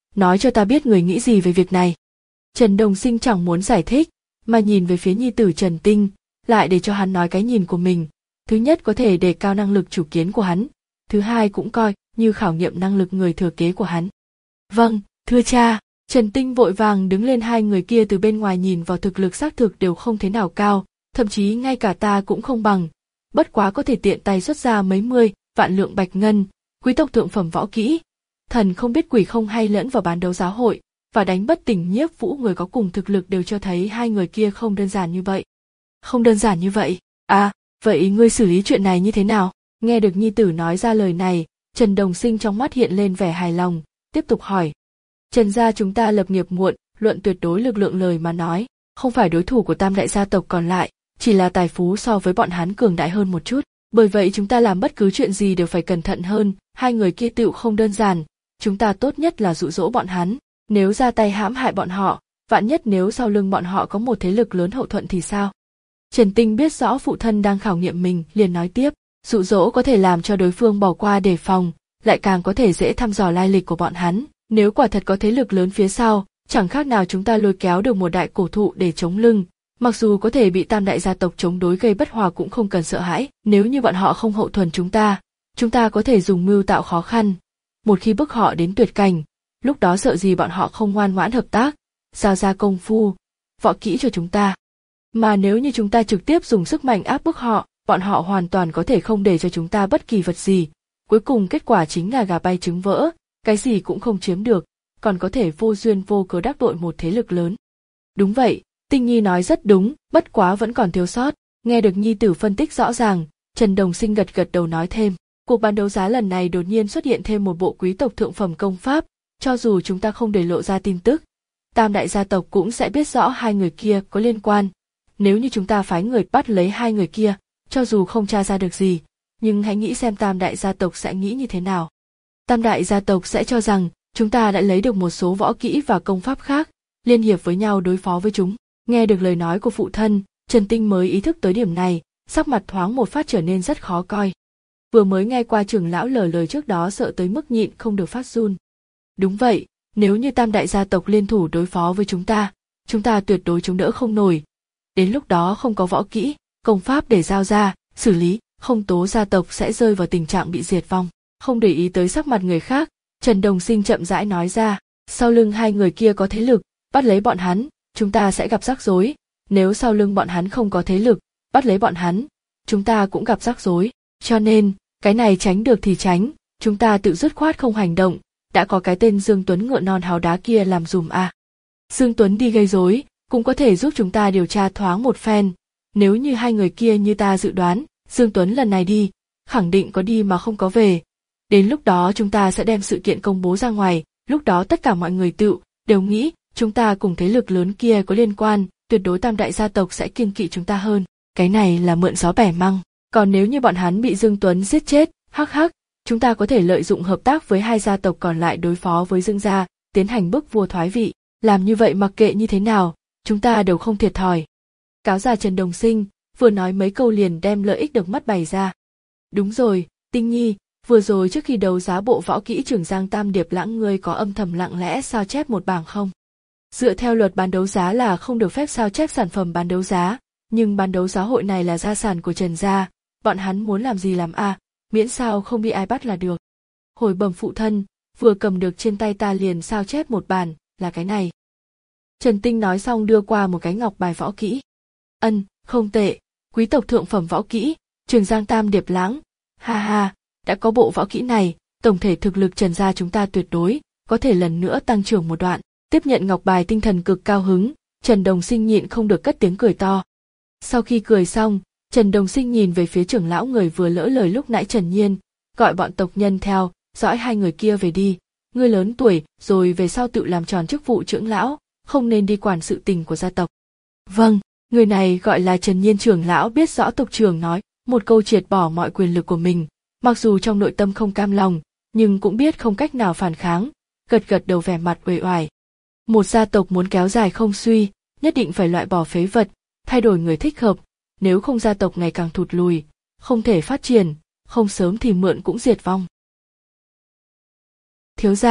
nói cho ta biết người nghĩ gì về việc này. Trần Đồng Sinh chẳng muốn giải thích, mà nhìn về phía nhi tử Trần Tinh, lại để cho hắn nói cái nhìn của mình. Thứ nhất có thể đề cao năng lực chủ kiến của hắn, thứ hai cũng coi như khảo nghiệm năng lực người thừa kế của hắn. Vâng, thưa cha. Trần Tinh vội vàng đứng lên, hai người kia từ bên ngoài nhìn vào thực lực xác thực đều không thế nào cao, thậm chí ngay cả ta cũng không bằng, bất quá có thể tiện tay xuất ra mấy mươi vạn lượng bạch ngân, quý tộc thượng phẩm võ kỹ. Thần không biết quỷ không hay lẫn vào bán đấu giá hội, và đánh bất tỉnh nhiếp vũ người có cùng thực lực đều cho thấy hai người kia không đơn giản như vậy. Không đơn giản như vậy, à, vậy ngươi xử lý chuyện này như thế nào? Nghe được nhi tử nói ra lời này, Trần Đồng Sinh trong mắt hiện lên vẻ hài lòng, tiếp tục hỏi. Trần gia chúng ta lập nghiệp muộn, luận tuyệt đối lực lượng lời mà nói, không phải đối thủ của tam đại gia tộc còn lại, chỉ là tài phú so với bọn hắn cường đại hơn một chút. Bởi vậy chúng ta làm bất cứ chuyện gì đều phải cẩn thận hơn, hai người kia tựu không đơn giản, chúng ta tốt nhất là dụ dỗ bọn hắn, nếu ra tay hãm hại bọn họ, vạn nhất nếu sau lưng bọn họ có một thế lực lớn hậu thuận thì sao? Trần Tinh biết rõ phụ thân đang khảo nghiệm mình, liền nói tiếp, dụ dỗ có thể làm cho đối phương bỏ qua đề phòng, lại càng có thể dễ thăm dò lai lịch của bọn hắn, nếu quả thật có thế lực lớn phía sau, chẳng khác nào chúng ta lôi kéo được một đại cổ thụ để chống lưng. Mặc dù có thể bị tam đại gia tộc chống đối gây bất hòa cũng không cần sợ hãi, nếu như bọn họ không hậu thuần chúng ta, chúng ta có thể dùng mưu tạo khó khăn. Một khi bức họ đến tuyệt cảnh, lúc đó sợ gì bọn họ không ngoan ngoãn hợp tác, giao ra công phu, võ kỹ cho chúng ta. Mà nếu như chúng ta trực tiếp dùng sức mạnh áp bức họ, bọn họ hoàn toàn có thể không để cho chúng ta bất kỳ vật gì. Cuối cùng kết quả chính là gà bay trứng vỡ, cái gì cũng không chiếm được, còn có thể vô duyên vô cớ đắc tội một thế lực lớn. Đúng vậy. Tinh Nhi nói rất đúng, bất quá vẫn còn thiếu sót. Nghe được nhi tử phân tích rõ ràng, Trần Đồng Sinh gật gật đầu nói thêm, cuộc bán đấu giá lần này đột nhiên xuất hiện thêm một bộ quý tộc thượng phẩm công pháp, cho dù chúng ta không để lộ ra tin tức, tam đại gia tộc cũng sẽ biết rõ hai người kia có liên quan. Nếu như chúng ta phái người bắt lấy hai người kia, cho dù không tra ra được gì, nhưng hãy nghĩ xem tam đại gia tộc sẽ nghĩ như thế nào. Tam đại gia tộc sẽ cho rằng chúng ta đã lấy được một số võ kỹ và công pháp khác, liên hiệp với nhau đối phó với chúng. Nghe được lời nói của phụ thân, Trần Tinh mới ý thức tới điểm này, sắc mặt thoáng một phát trở nên rất khó coi. Vừa mới nghe qua trưởng lão lờ lời trước đó sợ tới mức nhịn không được phát run. Đúng vậy, nếu như tam đại gia tộc liên thủ đối phó với chúng ta, chúng ta tuyệt đối chống đỡ không nổi. Đến lúc đó không có võ kỹ, công pháp để giao ra, xử lý, không tố gia tộc sẽ rơi vào tình trạng bị diệt vong. Không để ý tới sắc mặt người khác, Trần Đồng Sinh chậm rãi nói ra, sau lưng hai người kia có thế lực, bắt lấy bọn hắn, chúng ta sẽ gặp rắc rối, nếu sau lưng bọn hắn không có thế lực, bắt lấy bọn hắn, chúng ta cũng gặp rắc rối, cho nên, cái này tránh được thì tránh, chúng ta tự dứt khoát không hành động, đã có cái tên Dương Tuấn ngựa non háo đá kia làm dùm à. Dương Tuấn đi gây rối, cũng có thể giúp chúng ta điều tra thoáng một phen, nếu như hai người kia như ta dự đoán, Dương Tuấn lần này đi, khẳng định có đi mà không có về, đến lúc đó chúng ta sẽ đem sự kiện công bố ra ngoài, lúc đó tất cả mọi người tự đều nghĩ chúng ta cùng thế lực lớn kia có liên quan, tuyệt đối tam đại gia tộc sẽ kiêng kỵ chúng ta hơn. Cái này là mượn gió bẻ măng. Còn nếu như bọn hắn bị Dương Tuấn giết chết, hắc hắc, chúng ta có thể lợi dụng hợp tác với hai gia tộc còn lại đối phó với Dương gia, tiến hành bức vua thoái vị. Làm như vậy mặc kệ như thế nào, chúng ta đều không thiệt thòi. Cáo già Trần Đồng Sinh vừa nói mấy câu liền đem lợi ích được mắt bày ra. Đúng rồi, Tinh Nhi, vừa rồi trước khi đấu giá bộ võ kỹ Trường Giang Tam Điệp Lãng ngươi có âm thầm lặng lẽ sao chép một bảng không? Dựa theo luật bán đấu giá là không được phép sao chép sản phẩm bán đấu giá, nhưng bán đấu giá hội này là gia sản của Trần gia, bọn hắn muốn làm gì làm à, miễn sao không bị ai bắt là được. Hồi bẩm phụ thân, vừa cầm được trên tay ta liền sao chép một bản, là cái này. Trần Tinh nói xong đưa qua một cái ngọc bài võ kỹ. Ân, không tệ, quý tộc thượng phẩm võ kỹ, Trường Giang Tam Điệp Lãng, ha ha, đã có bộ võ kỹ này, tổng thể thực lực Trần gia chúng ta tuyệt đối có thể lần nữa tăng trưởng một đoạn. Tiếp nhận ngọc bài tinh thần cực cao hứng, Trần Đồng Sinh nhịn không được cất tiếng cười to. Sau khi cười xong, Trần Đồng Sinh nhìn về phía trưởng lão người vừa lỡ lời lúc nãy Trần Nhiên, gọi bọn tộc nhân theo, dõi hai người kia về đi, ngươi lớn tuổi rồi về sau tự làm tròn chức vụ trưởng lão, không nên đi quản sự tình của gia tộc. Vâng, người này gọi là Trần Nhiên trưởng lão biết rõ tộc trưởng nói, một câu triệt bỏ mọi quyền lực của mình, mặc dù trong nội tâm không cam lòng, nhưng cũng biết không cách nào phản kháng, gật gật đầu vẻ mặt uể oải. Một gia tộc muốn kéo dài không suy, nhất định phải loại bỏ phế vật, thay đổi người thích hợp, nếu không gia tộc ngày càng thụt lùi, không thể phát triển, không sớm thì muộn cũng diệt vong. Thiếu gia,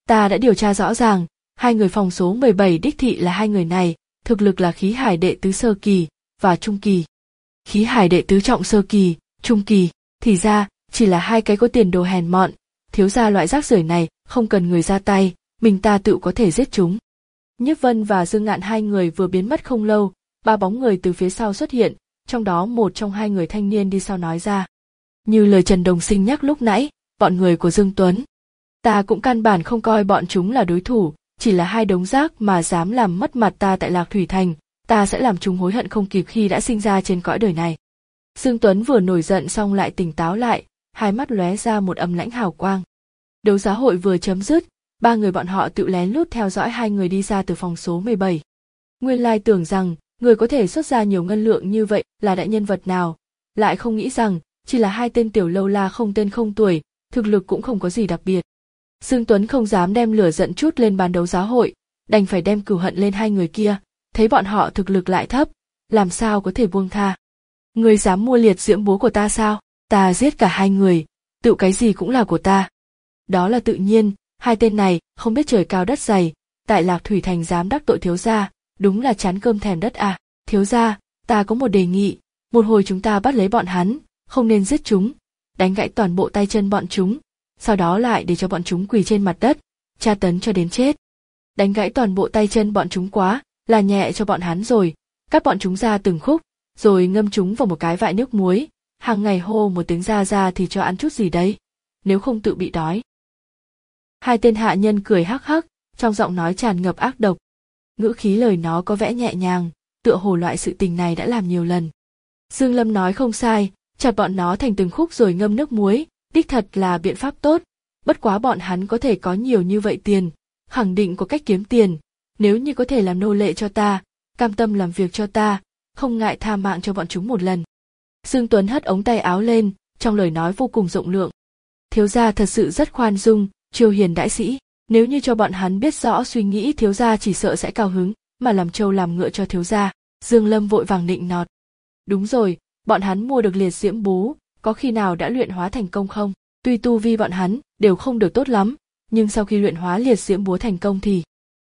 Ta đã điều tra rõ ràng, hai người phòng số mười bảy đích thị là hai người này, thực lực là khí hải đệ tứ sơ kỳ và trung kỳ. Khí hải đệ tứ trọng sơ kỳ, trung kỳ, thì ra chỉ là hai cái có tiền đồ hèn mọn, thiếu gia loại rác rưởi này không cần người ra tay, mình ta tự có thể giết chúng. Nhiếp Vân và Dương Ngạn hai người vừa biến mất không lâu, ba bóng người từ phía sau xuất hiện, trong đó một trong hai người thanh niên đi sau nói ra. Như lời Trần Đồng Sinh nhắc lúc nãy, bọn người của Dương Tuấn. Ta cũng căn bản không coi bọn chúng là đối thủ, chỉ là hai đống rác mà dám làm mất mặt ta tại Lạc Thủy Thành, ta sẽ làm chúng hối hận không kịp khi đã sinh ra trên cõi đời này. Dương Tuấn vừa nổi giận xong lại tỉnh táo lại, hai mắt lóe ra một âm lãnh hào quang. Đấu giá hội vừa chấm dứt, ba người bọn họ tự lén lút theo dõi hai người đi ra từ phòng số mười bảy. Nguyên lai tưởng rằng, người có thể xuất ra nhiều ngân lượng như vậy là đại nhân vật nào, lại không nghĩ rằng, chỉ là hai tên tiểu lâu la không tên không tuổi, thực lực cũng không có gì đặc biệt. Dương Tuấn không dám đem lửa giận chút lên bán đấu giá hội, đành phải đem cừu hận lên hai người kia, thấy bọn họ thực lực lại thấp, làm sao có thể buông tha. Người dám mua liệt diễm búa của ta sao? Ta giết cả hai người, tự cái gì cũng là của ta. Đó là tự nhiên, hai tên này không biết trời cao đất dày, tại Lạc Thủy Thành dám đắc tội thiếu gia, đúng là chán cơm thèm đất à. Thiếu gia, ta có một đề nghị, một hồi chúng ta bắt lấy bọn hắn, không nên giết chúng, đánh gãy toàn bộ tay chân bọn chúng, sau đó lại để cho bọn chúng quỳ trên mặt đất, tra tấn cho đến chết. Đánh gãy toàn bộ tay chân bọn chúng quá, là nhẹ cho bọn hắn rồi, cắt bọn chúng ra từng khúc, rồi ngâm chúng vào một cái vại nước muối, hàng ngày hô một tiếng ra ra thì cho ăn chút gì đấy, nếu không tự bị đói. Hai tên hạ nhân cười hắc hắc, trong giọng nói tràn ngập ác độc. Ngữ khí lời nó có vẻ nhẹ nhàng, tựa hồ loại sự tình này đã làm nhiều lần. Dương Lâm nói không sai, chặt bọn nó thành từng khúc rồi ngâm nước muối, đích thật là biện pháp tốt, bất quá bọn hắn có thể có nhiều như vậy tiền, khẳng định có cách kiếm tiền, nếu như có thể làm nô lệ cho ta, cam tâm làm việc cho ta, không ngại tha mạng cho bọn chúng một lần. Dương Tuấn hất ống tay áo lên, trong lời nói vô cùng rộng lượng. Thiếu gia thật sự rất khoan dung, chiêu hiền đãi sĩ, nếu như cho bọn hắn biết rõ suy nghĩ thiếu gia chỉ sợ sẽ cao hứng, mà làm trâu làm ngựa cho thiếu gia. Dương Lâm vội vàng nịnh nọt. Đúng rồi, bọn hắn mua được liệt diễm bú, có khi nào đã luyện hóa thành công không? Tuy tu vi bọn hắn đều không được tốt lắm, nhưng sau khi luyện hóa liệt diễm búa thành công thì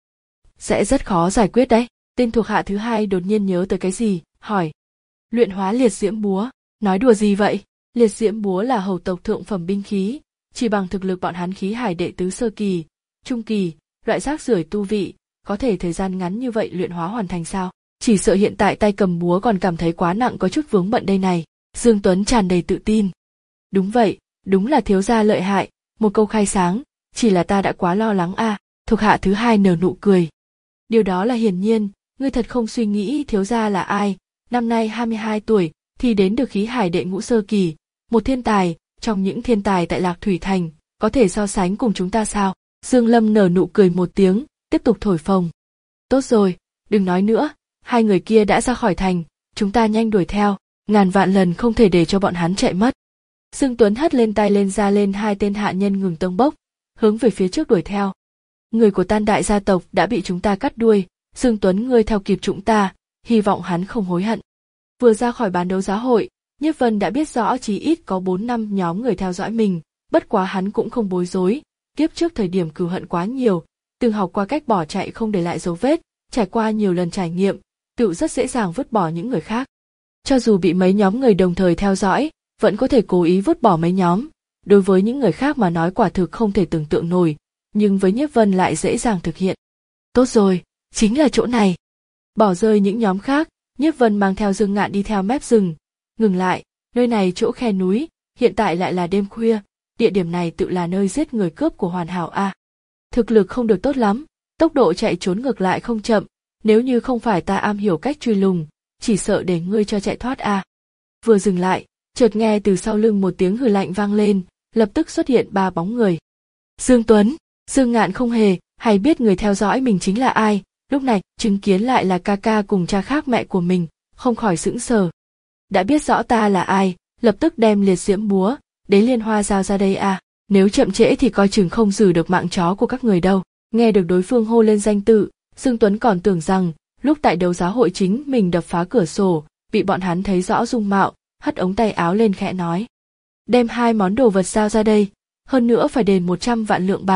sẽ rất khó giải quyết đấy. Tên thuộc hạ thứ hai đột nhiên nhớ tới cái gì, hỏi. Luyện hóa liệt diễm búa, nói đùa gì vậy? Liệt diễm búa là hầu tộc thượng phẩm binh khí, chỉ bằng thực lực bọn hắn khí hải đệ tứ sơ kỳ, trung kỳ, loại rác rưởi tu vị, có thể thời gian ngắn như vậy luyện hóa hoàn thành sao? Chỉ sợ hiện tại tay cầm búa còn cảm thấy quá nặng có chút vướng bận đây này. Dương Tuấn tràn đầy tự tin. Đúng vậy, đúng là thiếu gia lợi hại, một câu khai sáng, chỉ là ta đã quá lo lắng a. À. Thuộc hạ thứ hai nở nụ cười. Điều đó là hiển nhiên, ngươi thật không suy nghĩ thiếu gia là ai, năm nay hai mươi hai tuổi, thì đến được khí hải đệ ngũ sơ kỳ, một thiên tài, trong những thiên tài tại Lạc Thủy Thành, có thể so sánh cùng chúng ta sao? Dương Lâm nở nụ cười một tiếng, tiếp tục thổi phồng. Tốt rồi, đừng nói nữa, hai người kia đã ra khỏi thành, chúng ta nhanh đuổi theo, ngàn vạn lần không thể để cho bọn hắn chạy mất. Dương Tuấn hất lên tay lên ra lên hai tên hạ nhân ngừng tông bốc, hướng về phía trước đuổi theo. Người của Tan Đại gia tộc đã bị chúng ta cắt đuôi, Dương Tuấn ngươi theo kịp chúng ta, hy vọng hắn không hối hận. Vừa ra khỏi bán đấu giá hội, Nhiếp Vân đã biết rõ chí ít có bốn năm nhóm người theo dõi mình, bất quá hắn cũng không bối rối, kiếp trước thời điểm cừu hận quá nhiều, từng học qua cách bỏ chạy không để lại dấu vết, trải qua nhiều lần trải nghiệm, tự rất dễ dàng vứt bỏ những người khác. Cho dù bị mấy nhóm người đồng thời theo dõi, vẫn có thể cố ý vứt bỏ mấy nhóm, đối với những người khác mà nói quả thực không thể tưởng tượng nổi, nhưng với Nhiếp Vân lại dễ dàng thực hiện. Tốt rồi, chính là chỗ này. Bỏ rơi những nhóm khác, Nhiếp Vân mang theo Dương Ngạn đi theo mép rừng, ngừng lại, nơi này chỗ khe núi, hiện tại lại là đêm khuya, địa điểm này tự là nơi giết người cướp của Hoàn Hảo a. À. Thực lực không được tốt lắm, tốc độ chạy trốn ngược lại không chậm, nếu như không phải ta am hiểu cách truy lùng, chỉ sợ để ngươi cho chạy thoát a. À. Vừa dừng lại, chợt nghe từ sau lưng một tiếng hừ lạnh vang lên, lập tức xuất hiện ba bóng người. Dương Tuấn, Dương Ngạn không hề hay biết người theo dõi mình chính là ai, lúc này chứng kiến lại là ca ca cùng cha khác mẹ của mình, không khỏi sững sờ. Đã biết rõ ta là ai, lập tức đem liệt diễm búa, đế liên hoa giao ra đây à, nếu chậm trễ thì coi chừng không giữ được mạng chó của các người đâu. Nghe được đối phương hô lên danh tự, Dương Tuấn còn tưởng rằng lúc tại đấu giá hội chính mình đập phá cửa sổ, bị bọn hắn thấy rõ dung mạo, hất ống tay áo lên khẽ nói. Đem hai món đồ vật giao ra đây, hơn nữa phải đền một trăm vạn lượng bạc,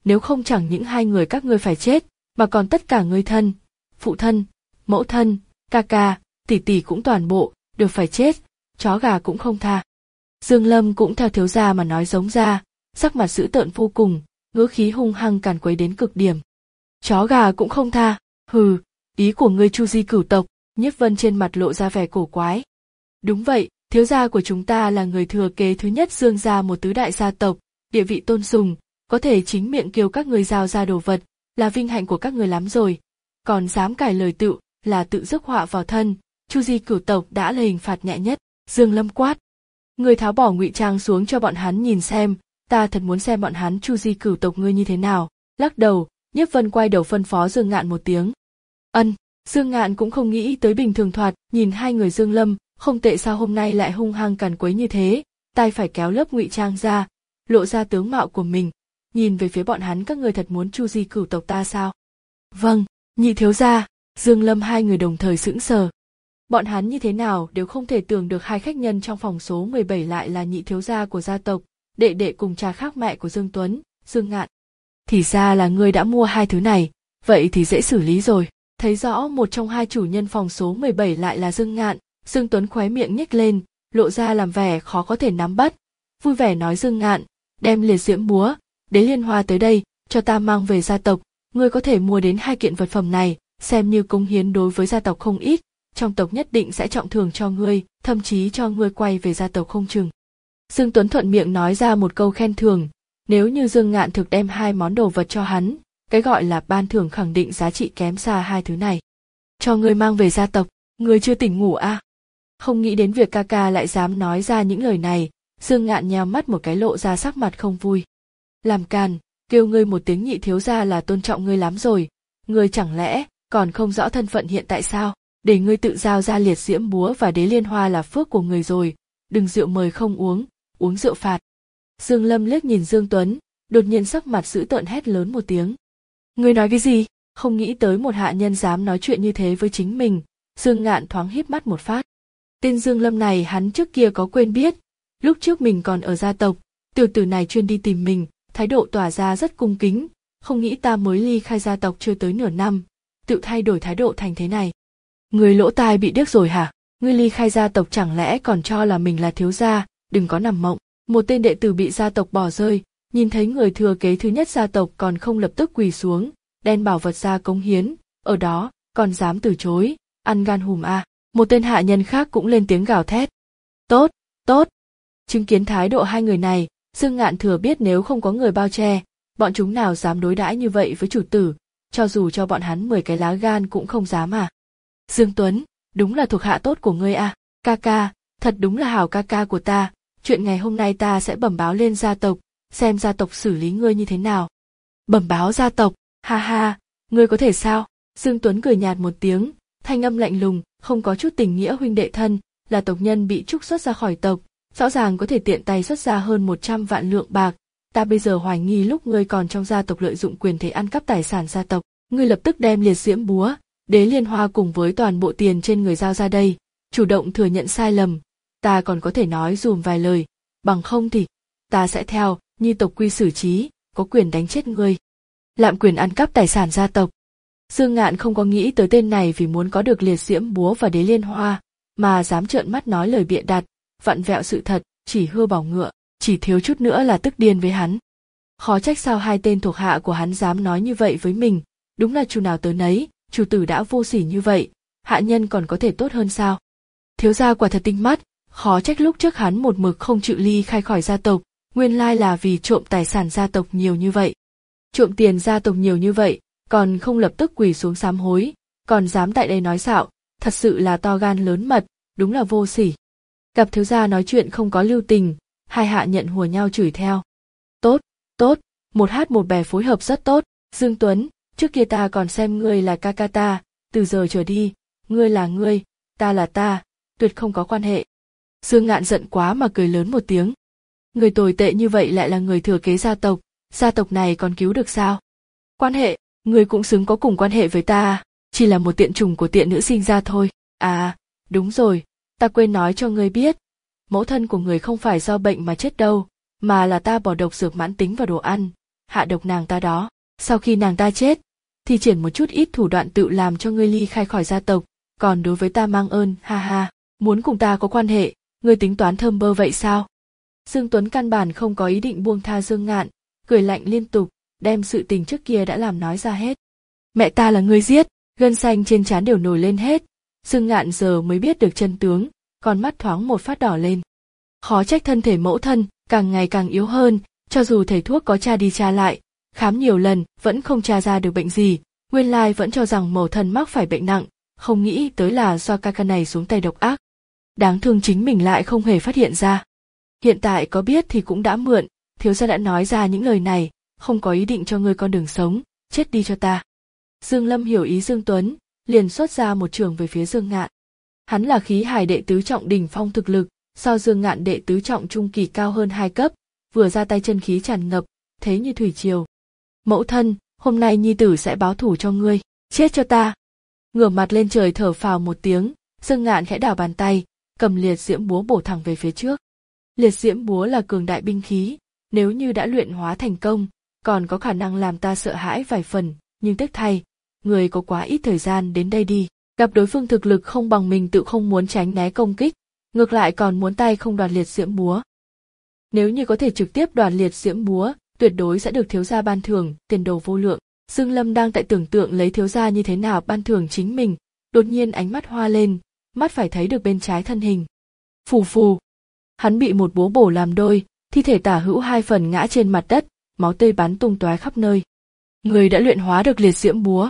nếu không chẳng những hai người các ngươi phải chết, mà còn tất cả người thân, phụ thân, mẫu thân, ca ca, tỷ tỷ cũng toàn bộ, đều phải chết, chó gà cũng không tha. Dương Lâm cũng theo thiếu gia mà nói giống ra, sắc mặt dữ tợn vô cùng, ngữ khí hung hăng càn quấy đến cực điểm. Chó gà cũng không tha, hừ, ý của ngươi Chu Di cửu tộc, Nhiếp Vân trên mặt lộ ra vẻ cổ quái. Đúng vậy, thiếu gia của chúng ta là người thừa kế thứ nhất Dương gia một tứ đại gia tộc, địa vị tôn sùng, có thể chính miệng kêu các người giao ra đồ vật, là vinh hạnh của các người lắm rồi. Còn dám cải lời tựu, là tự rước họa vào thân, Chu Di cửu tộc đã là hình phạt nhẹ nhất. Dương Lâm quát. Người tháo bỏ ngụy trang xuống cho bọn hắn nhìn xem, ta thật muốn xem bọn hắn Chu Di cửu tộc ngươi như thế nào. Lắc đầu, Nhiếp Vân quay đầu phân phó Dương Ngạn một tiếng. Ân, Dương Ngạn cũng không nghĩ tới bình thường thoạt, nhìn hai người Dương Lâm, không tệ sao hôm nay lại hung hăng càn quấy như thế, tay phải kéo lớp ngụy trang ra, lộ ra tướng mạo của mình, nhìn về phía bọn hắn các người thật muốn Chu Di cửu tộc ta sao? Vâng, nhị thiếu gia, Dương Lâm hai người đồng thời sững sờ. Bọn hắn như thế nào đều không thể tưởng được hai khách nhân trong phòng số mười bảy lại là nhị thiếu gia của gia tộc, đệ đệ cùng cha khác mẹ của Dương Tuấn, Dương Ngạn. Thì ra là ngươi đã mua hai thứ này, vậy thì dễ xử lý rồi. Thấy rõ một trong hai chủ nhân phòng số mười bảy lại là Dương Ngạn, Dương Tuấn khóe miệng nhếch lên, lộ ra làm vẻ khó có thể nắm bắt. Vui vẻ nói Dương Ngạn, đem liệt diễm búa, đế liên hoa tới đây, cho ta mang về gia tộc, ngươi có thể mua đến hai kiện vật phẩm này, xem như cống hiến đối với gia tộc không ít, trong tộc nhất định sẽ trọng thưởng cho ngươi, thậm chí cho ngươi quay về gia tộc không chừng. Dương Tuấn thuận miệng nói ra một câu khen thưởng, nếu như Dương Ngạn thực đem hai món đồ vật cho hắn, cái gọi là ban thưởng khẳng định giá trị kém xa hai thứ này. Cho ngươi mang về gia tộc, ngươi chưa tỉnh ngủ à? Không nghĩ đến việc ca ca lại dám nói ra những lời này, Dương Ngạn nheo mắt một cái lộ ra sắc mặt không vui. Làm càn, kêu ngươi một tiếng nhị thiếu gia là tôn trọng ngươi lắm rồi, ngươi chẳng lẽ còn không rõ thân phận hiện tại sao? Để ngươi tự giao ra liệt diễm búa và đế liên hoa là phước của người rồi, đừng rượu mời không uống, uống rượu phạt. Dương Lâm liếc nhìn Dương Tuấn, đột nhiên sắc mặt dữ tợn hét lớn một tiếng. Ngươi nói cái gì? Không nghĩ tới một hạ nhân dám nói chuyện như thế với chính mình, Dương Ngạn thoáng híp mắt một phát. Tên Dương Lâm này hắn trước kia có quên biết, lúc trước mình còn ở gia tộc, tiểu tử này chuyên đi tìm mình, thái độ tỏa ra rất cung kính, không nghĩ ta mới ly khai gia tộc chưa tới nửa năm, tự thay đổi thái độ thành thế này. Người lỗ tai bị điếc rồi hả? Ngươi ly khai gia tộc chẳng lẽ còn cho là mình là thiếu gia, đừng có nằm mộng. Một tên đệ tử bị gia tộc bỏ rơi, nhìn thấy người thừa kế thứ nhất gia tộc còn không lập tức quỳ xuống, đen bảo vật ra cống hiến, ở đó, còn dám từ chối, ăn gan hùm a. À. Một tên hạ nhân khác cũng lên tiếng gào thét. Tốt, tốt. Chứng kiến thái độ hai người này, Dương Ngạn thừa biết nếu không có người bao che, bọn chúng nào dám đối đãi như vậy với chủ tử, cho dù cho bọn hắn mười cái lá gan cũng không dám à. Dương Tuấn, đúng là thuộc hạ tốt của ngươi à, ca ca, thật đúng là hảo ca ca của ta, chuyện ngày hôm nay ta sẽ bẩm báo lên gia tộc, xem gia tộc xử lý ngươi như thế nào. Bẩm báo gia tộc, ha ha, ngươi có thể sao? Dương Tuấn cười nhạt một tiếng, thanh âm lạnh lùng, không có chút tình nghĩa huynh đệ thân, là tộc nhân bị trục xuất ra khỏi tộc, rõ ràng có thể tiện tay xuất ra hơn một trăm vạn lượng bạc, ta bây giờ hoài nghi lúc ngươi còn trong gia tộc lợi dụng quyền thế ăn cắp tài sản gia tộc, ngươi lập tức đem liệt diễm búa, đế liên hoa cùng với toàn bộ tiền trên người giao ra đây, chủ động thừa nhận sai lầm, ta còn có thể nói dùm vài lời, bằng không thì ta sẽ theo nhi tộc quy xử trí, có quyền đánh chết ngươi. Lạm quyền ăn cắp tài sản gia tộc. Dương Ngạn không có nghĩ tới tên này vì muốn có được liệt diễm búa và đế liên hoa, mà dám trợn mắt nói lời bịa đặt, vặn vẹo sự thật, chỉ hươu bảo ngựa, chỉ thiếu chút nữa là tức điên với hắn. Khó trách sao hai tên thuộc hạ của hắn dám nói như vậy với mình, đúng là chủ nào tới nấy, chủ tử đã vô sỉ như vậy, hạ nhân còn có thể tốt hơn sao? Thiếu gia quả thật tinh mắt, khó trách lúc trước hắn một mực không chịu ly khai khỏi gia tộc, nguyên lai là vì trộm tài sản gia tộc nhiều như vậy. Trộm tiền gia tộc nhiều như vậy, còn không lập tức quỳ xuống sám hối, còn dám tại đây nói xạo, thật sự là to gan lớn mật, đúng là vô sỉ. Gặp thiếu gia nói chuyện không có lưu tình, hai hạ nhận hùa nhau chửi theo. Tốt, tốt, một hát một bè phối hợp rất tốt, Dương Tuấn, trước kia ta còn xem ngươi là ca ca ta, từ giờ trở đi, ngươi là ngươi, ta là ta, tuyệt không có quan hệ. Dương Ngạn giận quá mà cười lớn một tiếng. Người tồi tệ như vậy lại là người thừa kế gia tộc, gia tộc này còn cứu được sao? Quan hệ, ngươi cũng xứng có cùng quan hệ với ta, chỉ là một tiện chủng của tiện nữ sinh ra thôi. À, đúng rồi, ta quên nói cho ngươi biết, mẫu thân của người không phải do bệnh mà chết đâu, mà là ta bỏ độc dược mãn tính vào đồ ăn, hạ độc nàng ta đó. Sau khi nàng ta chết, thì triển một chút ít thủ đoạn tự làm cho ngươi ly khai khỏi gia tộc, còn đối với ta mang ơn, ha ha, muốn cùng ta có quan hệ, ngươi tính toán thơm bơ vậy sao? Dương Tuấn căn bản không có ý định buông tha Dương Ngạn, cười lạnh liên tục, đem sự tình trước kia đã làm nói ra hết. Mẹ ta là ngươi giết, gân xanh trên trán đều nổi lên hết. Dương Ngạn giờ mới biết được chân tướng, con mắt thoáng một phát đỏ lên. Khó trách thân thể mẫu thân càng ngày càng yếu hơn, cho dù thầy thuốc có tra đi tra lại, khám nhiều lần vẫn không tra ra được bệnh gì, nguyên lai vẫn cho rằng mẫu thân mắc phải bệnh nặng, không nghĩ tới là do ca ca này xuống tay độc ác. Đáng thương chính mình lại không hề phát hiện ra. Hiện tại có biết thì cũng đã muộn, thiếu gia đã nói ra những lời này, không có ý định cho ngươi con đường sống, chết đi cho ta. Dương Lâm hiểu ý Dương Tuấn, liền xuất ra một trường về phía Dương Ngạn. Hắn là khí hải đệ tứ trọng đỉnh phong thực lực, so Dương Ngạn đệ tứ trọng trung kỳ cao hơn hai cấp, vừa ra tay chân khí tràn ngập, thế như thủy triều. Mẫu thân, hôm nay nhi tử sẽ báo thù cho ngươi, chết cho ta. Ngửa mặt lên trời thở phào một tiếng, Dương Ngạn khẽ đảo bàn tay, cầm liệt diễm búa bổ thẳng về phía trước. Liệt diễm búa là cường đại binh khí, nếu như đã luyện hóa thành công, còn có khả năng làm ta sợ hãi vài phần, nhưng tiếc thay, người có quá ít thời gian đến đây đi. Gặp đối phương thực lực không bằng mình tự không muốn tránh né công kích, ngược lại còn muốn tay không đoạt liệt diễm búa. Nếu như có thể trực tiếp đoạt liệt diễm búa, tuyệt đối sẽ được thiếu gia ban thưởng, tiền đồ vô lượng. Dương Lâm đang tại tưởng tượng lấy thiếu gia như thế nào ban thưởng chính mình, đột nhiên ánh mắt hoa lên, mắt phải thấy được bên trái thân hình. Phù phù, hắn bị một búa bổ làm đôi, thi thể tả hữu hai phần ngã trên mặt đất, máu tươi bắn tung tóe khắp nơi. Người đã luyện hóa được liệt diễm búa.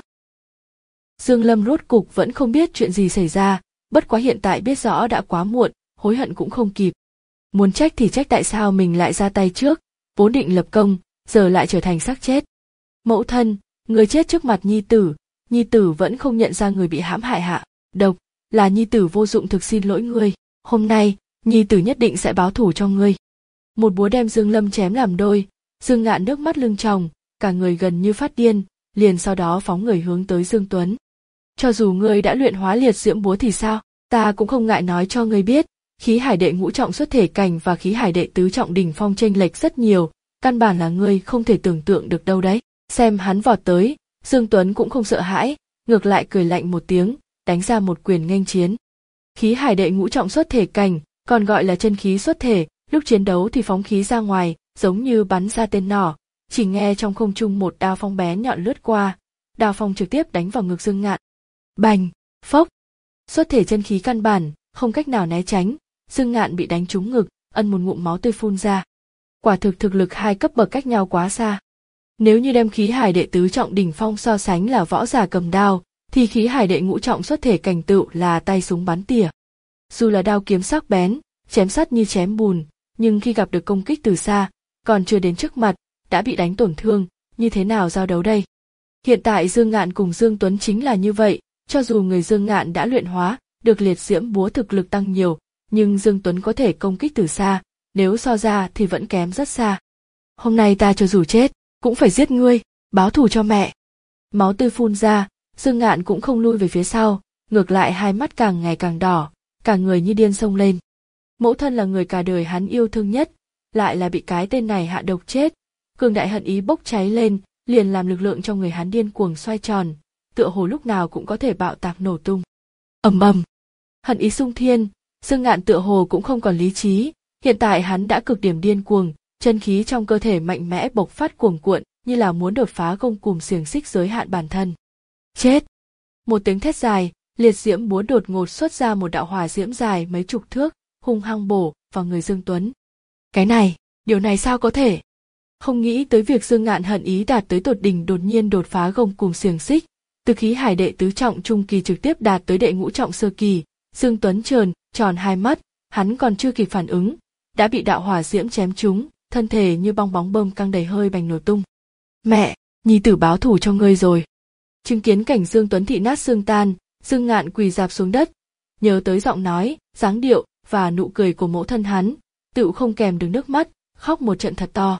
Dương Lâm rốt cục vẫn không biết chuyện gì xảy ra, bất quá hiện tại biết rõ đã quá muộn, hối hận cũng không kịp. Muốn trách thì trách tại sao mình lại ra tay trước, vốn định lập công, giờ lại trở thành xác chết. Mẫu thân, người chết trước mặt nhi tử, nhi tử vẫn không nhận ra người bị hãm hại hạ độc, là nhi tử vô dụng, thực xin lỗi ngươi, hôm nay, nhi tử nhất định sẽ báo thù cho ngươi. Một búa đem Dương Lâm chém làm đôi, Dương Ngạn nước mắt lưng tròng, cả người gần như phát điên, liền sau đó phóng người hướng tới Dương Tuấn. Cho dù ngươi đã luyện hóa liệt diễm búa thì sao, ta cũng không ngại nói cho ngươi biết, khí hải đệ ngũ trọng xuất thể cảnh và khí hải đệ tứ trọng đỉnh phong chênh lệch rất nhiều, căn bản là ngươi không thể tưởng tượng được đâu đấy. Xem hắn vọt tới, Dương Tuấn cũng không sợ hãi, ngược lại cười lạnh một tiếng, đánh ra một quyền nghênh chiến. Khí hải đệ ngũ trọng xuất thể cảnh, còn gọi là chân khí xuất thể, lúc chiến đấu thì phóng khí ra ngoài, giống như bắn ra tên nỏ, chỉ nghe trong không trung một đao phong bén nhọn lướt qua, đao phong trực tiếp đánh vào ngực Dương Ngạn. Bành, phốc, xuất thể chân khí căn bản, không cách nào né tránh, Dương Ngạn bị đánh trúng ngực, ân một ngụm máu tươi phun ra. Quả thực thực lực hai cấp bậc cách nhau quá xa. Nếu như đem khí hải đệ tứ trọng đỉnh phong so sánh là võ giả cầm đao, thì khí hải đệ ngũ trọng xuất thể cảnh tựu là tay súng bắn tỉa. Dù là đao kiếm sắc bén, chém sắt như chém bùn, nhưng khi gặp được công kích từ xa, còn chưa đến trước mặt, đã bị đánh tổn thương, như thế nào giao đấu đây? Hiện tại Dương Ngạn cùng Dương Tuấn chính là như vậy, cho dù người Dương Ngạn đã luyện hóa, được liệt diễm búa thực lực tăng nhiều, nhưng Dương Tuấn có thể công kích từ xa, nếu so ra thì vẫn kém rất xa. Hôm nay ta cho dù chết, cũng phải giết ngươi, báo thù cho mẹ. Máu tươi phun ra, Dương Ngạn cũng không lui về phía sau, ngược lại hai mắt càng ngày càng đỏ, cả người như điên xông lên. Mẫu thân là người cả đời hắn yêu thương nhất, lại là bị cái tên này hạ độc chết, cường đại hận ý bốc cháy lên, liền làm lực lượng trong người hắn điên cuồng xoay tròn, tựa hồ lúc nào cũng có thể bạo tạc nổ tung. Ầm ầm, hận ý xung thiên, Dương Ngạn tựa hồ cũng không còn lý trí, hiện tại hắn đã cực điểm điên cuồng, chân khí trong cơ thể mạnh mẽ bộc phát cuồng cuộn, như là muốn đột phá gông cùm xiềng xích giới hạn bản thân. Chết! Một tiếng thét dài, liệt diễm búa đột ngột xuất ra một đạo hỏa diễm dài mấy chục thước, hung hăng bổ vào người Dương Tuấn. Cái này, điều này sao có thể? Không nghĩ tới việc Dương Ngạn hận ý đạt tới tột đỉnh đột nhiên đột phá gông cùm xiềng xích, từ khí hải đệ tứ trọng trung kỳ trực tiếp đạt tới đệ ngũ trọng sơ kỳ. Dương Tuấn trợn tròn hai mắt, hắn còn chưa kịp phản ứng, đã bị đạo hỏa diễm chém trúng, thân thể như bong bóng bơm căng đầy hơi bành nổ tung. Mẹ, nhi tử báo thù cho ngươi rồi. Chứng kiến cảnh Dương Tuấn thị nát xương tan, Dương Ngạn quỳ rạp xuống đất, nhớ tới giọng nói, dáng điệu và nụ cười của mẫu thân hắn, tựu không kèm được nước mắt, khóc một trận thật to.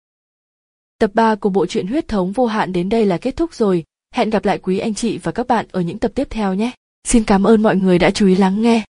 Tập ba của bộ truyện Huyết thống vô hạn đến đây là kết thúc rồi, hẹn gặp lại quý anh chị và các bạn ở những tập tiếp theo nhé. Xin cảm ơn mọi người đã chú ý lắng nghe.